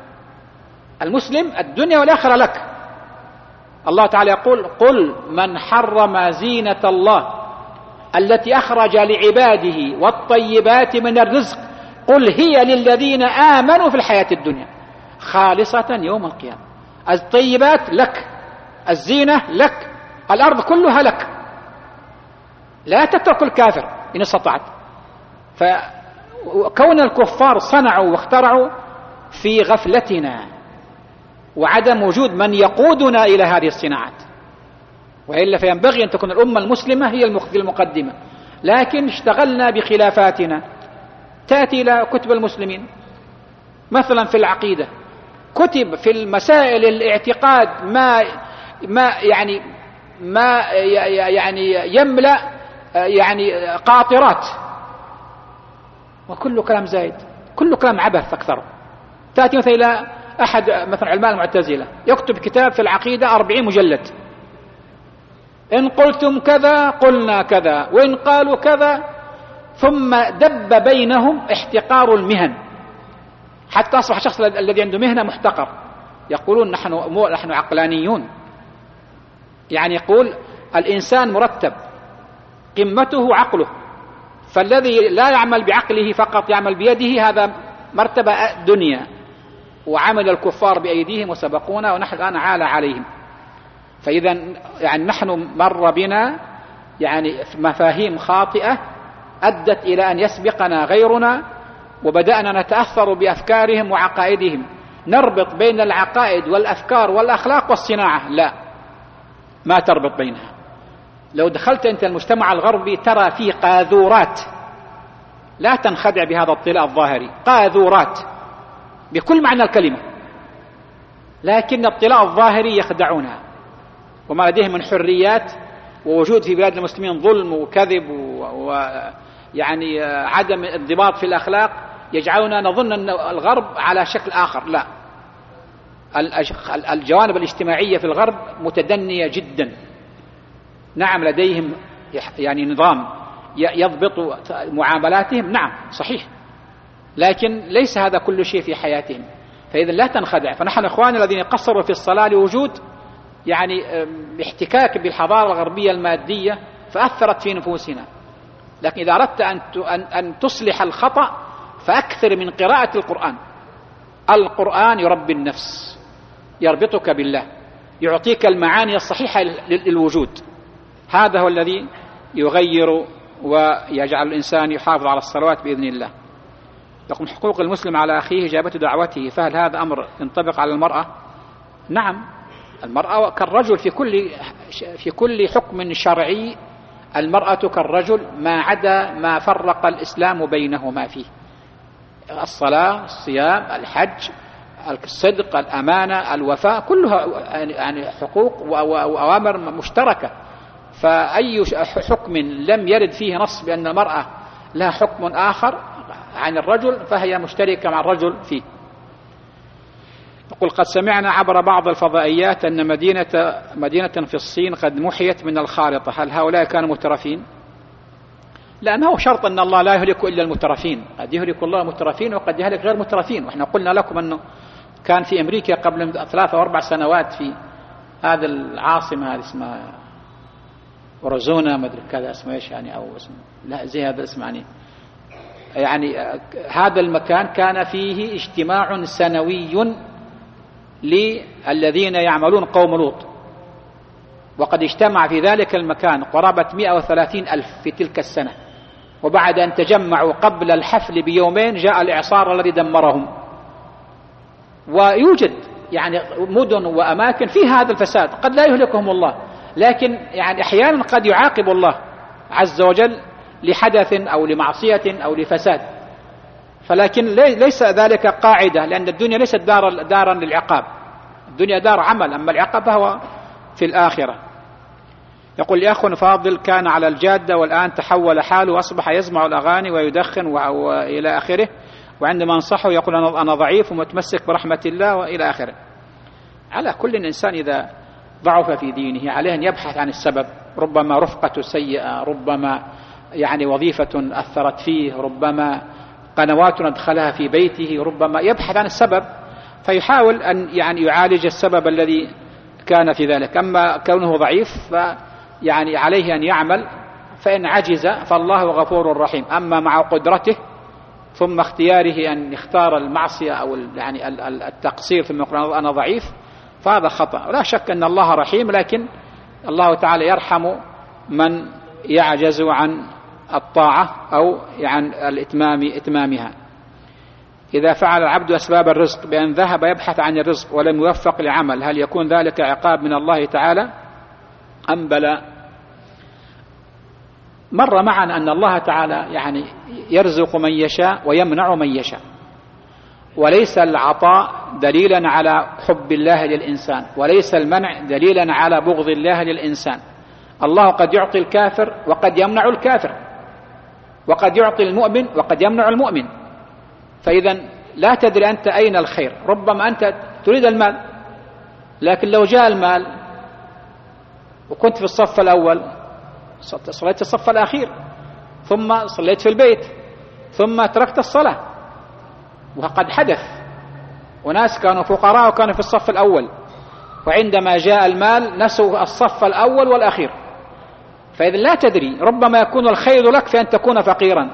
المسلم الدنيا والآخرة لك. الله تعالى يقول: قل من حرم زينة الله التي أخرج لعباده والطيبات من الرزق قل هي للذين آمنوا في الحياة الدنيا خالصة يوم القيامة. الطيبات لك، الزينة لك، الأرض كلها لك، لا تترك الكافر إن استطعت. فكون الكفار صنعوا واخترعوا في غفلتنا وعدم وجود من يقودنا إلى هذه الصناعات، وإلا فينبغي أن تكون الأمة المسلمة هي المقدمة، لكن اشتغلنا بخلافاتنا. تأتي إلى كتب المسلمين مثلا في العقيدة، كتب في المسائل الاعتقاد ما يعني ما يعني يملأ يعني قاطرات، وكل كلام زايد، كل كلام عبث أكثر. تأتي مثلا إلى أحد مثلا علماء المعتزلة يكتب كتاب في العقيدة 40 مجلد، إن قلتم كذا قلنا كذا، وإن قالوا كذا، ثم دب بينهم احتقار المهن، حتى أصبح الشخص الذي عنده مهنة محتقر. يقولون نحن عقلانيون، يعني يقول الإنسان مرتب، قمته عقله، فالذي لا يعمل بعقله فقط يعمل بيده هذا مرتبة دنيا، وعمل الكفار بأيديهم وسبقونا ونحن الآن عالى عليهم. فإذا يعني نحن مر بنا يعني مفاهيم خاطئة أدت إلى أن يسبقنا غيرنا، وبدأنا نتأثر بأفكارهم وعقائدهم، نربط بين العقائد والأفكار والأخلاق والصناعة. لا، ما تربط بينها. لو دخلت أنت المجتمع الغربي ترى فيه قاذورات، لا تنخدع بهذا الطلاء الظاهري، قاذورات بكل معنى الكلمة، لكن الطلاء الظاهري يخدعونها، وما لديهم من حريات ووجود في بلاد المسلمين ظلم وكذب ويعني عدم انضباط في الأخلاق يجعلنا نظن أن الغرب على شكل آخر. لا، الجوانب الاجتماعية في الغرب متدنية جدا. نعم لديهم يعني نظام يضبط معاملاتهم، نعم صحيح، لكن ليس هذا كل شيء في حياتهم. فإذا لا تنخدع. فنحن إخواننا الذين قصروا في الصلاة لوجود يعني احتكاك بالحضارة الغربية المادية فأثرت في نفوسنا، لكن إذا أردت أن تصلح الخطأ فأكثر من قراءة القرآن. القرآن يربي النفس، يربطك بالله، يعطيك المعاني الصحيحة للوجود. هذا هو الذي يغير ويجعل الإنسان يحافظ على الصلوات بإذن الله. يقول حقوق المسلم على أخيه إجابة دعوته، فهل هذا أمر ينطبق على المرأة؟ نعم، المرأة كالرجل في كل حكم شرعي، المرأة كالرجل ما عدا ما فرق الإسلام بينهما فيه: الصلاة، الصيام، الحج، الصدق، الأمانة، الوفاء، كلها يعني حقوق وأوامر مشتركة. فأي حكم لم يرد فيه نص بأن المرأة لها حكم آخر عن الرجل فهي مشتركة مع الرجل فيه. يقول قد سمعنا عبر بعض الفضائيات أن مدينة في الصين قد محيت من الخارطة، هل هؤلاء كانوا مترفين؟ لأنه شرط أن الله لا يهلك إلا المترفين، قد يهلك الله المترفين وقد يهلك غير مترفين. وإحنا قلنا لكم أنه كان في أمريكا قبل 3 أو 4 سنوات في هذا العاصمة هذه اسمها أوريزونا، ما أدري كذا اسمه إيش يعني، أو اسمه لا زي هذا اسمه يعني هذا المكان كان فيه اجتماع سنوي للذين يعملون قوم لوط، وقد اجتمع في ذلك المكان قرابة 130,000 في تلك السنة. وبعد أن تجمعوا قبل الحفل بيومين جاء الإعصار الذي دمرهم. ويوجد يعني مدن وأماكن في هذا الفساد قد لا يهلكهم الله، لكن يعني أحيانا قد يعاقب الله عز وجل لحدث أو لمعصية أو لفساد. فلكن ليس ذلك قاعدة، لأن الدنيا ليست دارا للعقاب، الدنيا دار عمل، أما العقاب فهو في الآخرة. يقول لي أخ فاضل كان على الجادة والآن تحول حاله وأصبح يسمع الأغاني ويدخن وإلى آخره، وعندما انصحه يقول أنا ضعيف ومتمسك برحمة الله وإلى آخره. على كل إنسان إذا ضعف في دينه عليه أن يبحث عن السبب، ربما رفقة سيئة، ربما يعني وظيفة أثرت فيه، ربما قنوات ادخلها في بيته، ربما يبحث عن السبب فيحاول أن يعني يعالج السبب الذي كان في ذلك. أما كونه ضعيف فيعني عليه أن يعمل، فإن عجز فالله غفور رحيم. أما مع قدرته ثم اختياره أن يختار المعصية أو يعني التقصير ثم يقول أنا ضعيف، فهذا خطأ. لا شك أن الله رحيم، لكن الله تعالى يرحم من يعجز عن الطاعة أو عن إتمامها. إذا فعل العبد أسباب الرزق بأن ذهب يبحث عن الرزق ولم يوفق لعمل، هل يكون ذلك عقاب من الله تعالى أم بلى؟ مر معنا أن الله تعالى يعني يرزق من يشاء ويمنع من يشاء، وليس العطاء دليلا على حب الله للإنسان، وليس المنع دليلا على بغض الله للإنسان. الله قد يعطي الكافر وقد يمنع الكافر، وقد يعطي المؤمن وقد يمنع المؤمن. فإذا لا تدري أنت أين الخير. ربما أنت تريد المال، لكن لو جاء المال وكنت في الصف الأول صليت الصف الأخير، ثم صليت في البيت، ثم تركت الصلاة. وقد حدث وناس كانوا فقراء وكانوا في الصف الأول، وعندما جاء المال نسوا الصف الأول والأخير. فإذا لا تدري، ربما يكون الخير لك في أن تكون فقيرا،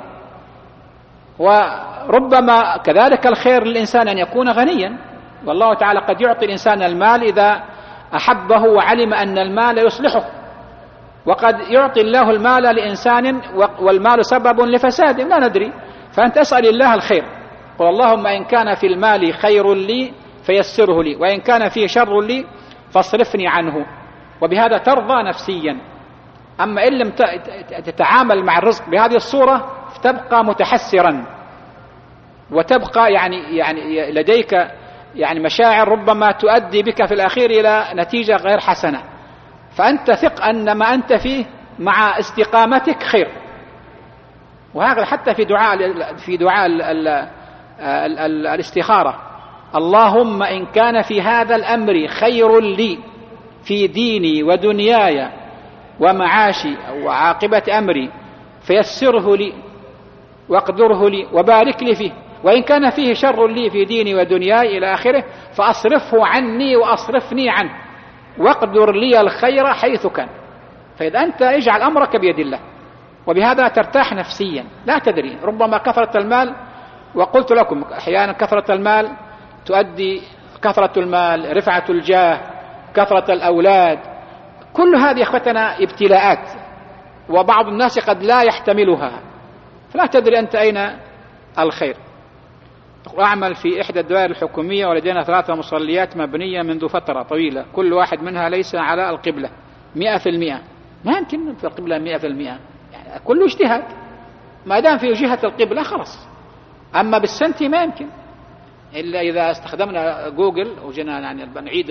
وربما كذلك الخير للإنسان أن يكون غنيا. والله تعالى قد يعطي الإنسان المال إذا أحبه وعلم أن المال يصلحه، وقد يعطي الله المال لإنسان والمال سبب لفساد لا ندري. فأنت أسأل الله الخير، قل اللهم إن كان في المال خير لي فيسره لي، وإن كان فيه شر لي فاصرفني عنه. وبهذا ترضى نفسيا. أما إن لم تتعامل مع الرزق بهذه الصورة فتبقى متحسرا، وتبقى يعني لديك مشاعر ربما تؤدي بك في الأخير إلى نتيجة غير حسنة. فأنت ثق أن ما أنت فيه مع استقامتك خير. وهذا حتى في دعاء الاستخارة، اللهم إن كان في هذا الأمر خير لي في ديني ودنياي ومعاشي وعاقبة أمري فيسره لي واقدره لي وبارك لي فيه، وإن كان فيه شر لي في ديني ودنياي إلى آخره فأصرفه عني وأصرفني عنه واقدر لي الخير حيث كان. فإذا أنت اجعل أمرك بيد الله، وبهذا ترتاح نفسيا. لا تدري، ربما كثرة المال، وقلت لكم أحيانا كثرة المال تؤدي، كثرة المال، رفعة الجاه، كثرة الأولاد، كل هذه أخوتنا ابتلاءات، وبعض الناس قد لا يحتملها. فلا تدري أنت أين الخير. أعمل في إحدى الدوائر الحكومية، ولدينا 3 مصليات مبنية منذ فترة طويلة، كل واحد منها ليس على القبلة 100%. ما يمكن في القبلة 100%، يعني كله اجتهاد. ما دام في جهة القبلة خلاص. أما بالسنتي ما يمكن، إلا إذا استخدمنا جوجل وجينا نعيد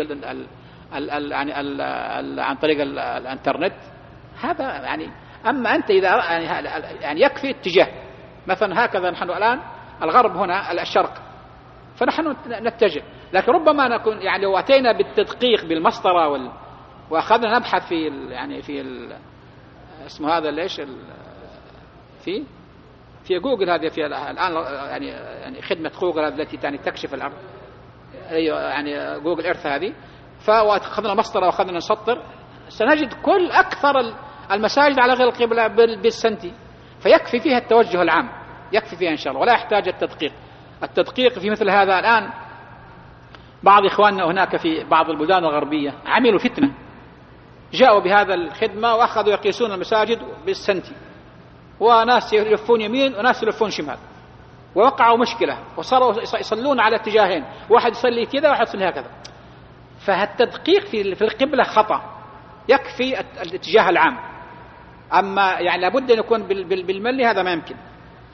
عن طريق الانترنت. هذا أما أنت إذا يكفي اتجاه. مثلا هكذا نحن الآن الغرب هنا الشرق، فنحن نتجه. لكن ربما نكون لو أتينا بالتدقيق بالمسطرة وأخذنا نبحث في اسمه هذا ليش في جوجل، هذه في الآن خدمة جوجل التي تكشف الأرض، جوجل إيرث هذه. فأخذنا مسطرة وأخذنا نسطر، سنجد أكثر المساجد على غير القبلة بالسنتي. فيكفي فيها التوجه العام، يكفي فيها إن شاء الله، ولا يحتاج التدقيق في مثل هذا. الآن بعض إخواننا هناك في بعض البلدان الغربية عملوا فتنة، جاءوا بهذا الخدمة وأخذوا يقيسون المساجد بالسنتي، وناس يلفون يمين وناس يلفون شمال، ووقعوا مشكلة وصاروا يصلون على اتجاهين، واحد يصلي كذا واحد يصلي هكذا. فالتدقيق في القبلة خطأ، يكفي الاتجاه العام. أما لابد أن يكون بالملي، هذا ما يمكن.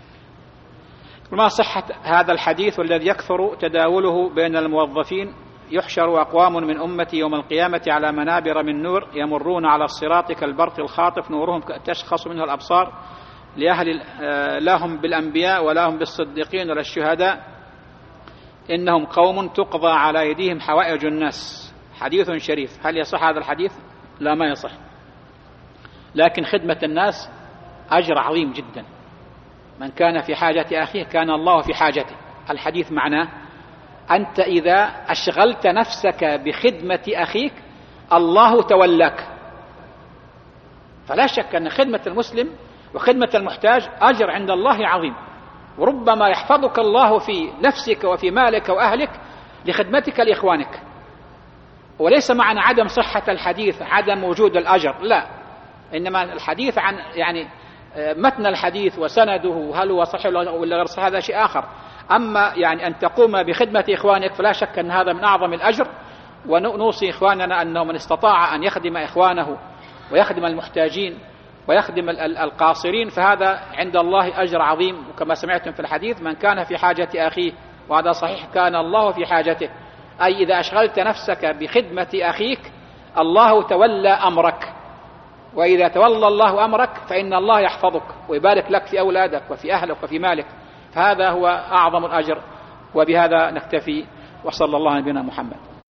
ما صحة هذا الحديث والذي يكثر تداوله بين الموظفين؟ يحشر أقوام من أمتي يوم القيامة على منابر من نور يمرون على الصراط كالبرق الخاطف، نورهم تشخص منه الأبصار، لهم بالأنبياء ولهم بالصديقين ولا الشهداء، إنهم قوم تقضى على أيديهم حوائج الناس. حديث شريف. هل يصح هذا الحديث؟ لا، ما يصح. لكن خدمة الناس أجر عظيم جدا. من كان في حاجة أخيه كان الله في حاجته. الحديث معناه أنت إذا أشغلت نفسك بخدمة أخيك الله تولاك. فلا شك أن خدمة المسلم وخدمة المحتاج أجر عند الله عظيم، وربما يحفظك الله في نفسك وفي مالك وأهلك لخدمتك لإخوانك. وليس معنى عدم صحة الحديث عدم وجود الأجر، لا، إنما الحديث عن متن الحديث وسنده، هل هو صحيح ولا غير صحيح، هذا شيء آخر. أما أن تقوم بخدمة إخوانك فلا شك أن هذا من أعظم الأجر. ونوصي إخواننا أنه من استطاع أن يخدم إخوانه ويخدم المحتاجين ويخدم القاصرين فهذا عند الله أجر عظيم. وكما سمعتم في الحديث من كان في حاجة أخيه وهذا صحيح، كان الله في حاجته، أي إذا أشغلت نفسك بخدمة أخيك الله تولى أمرك، وإذا تولى الله أمرك فإن الله يحفظك ويبارك لك في أولادك وفي أهلك وفي مالك، فهذا هو أعظم الأجر. وبهذا نكتفي، وصلى الله على نبينا محمد.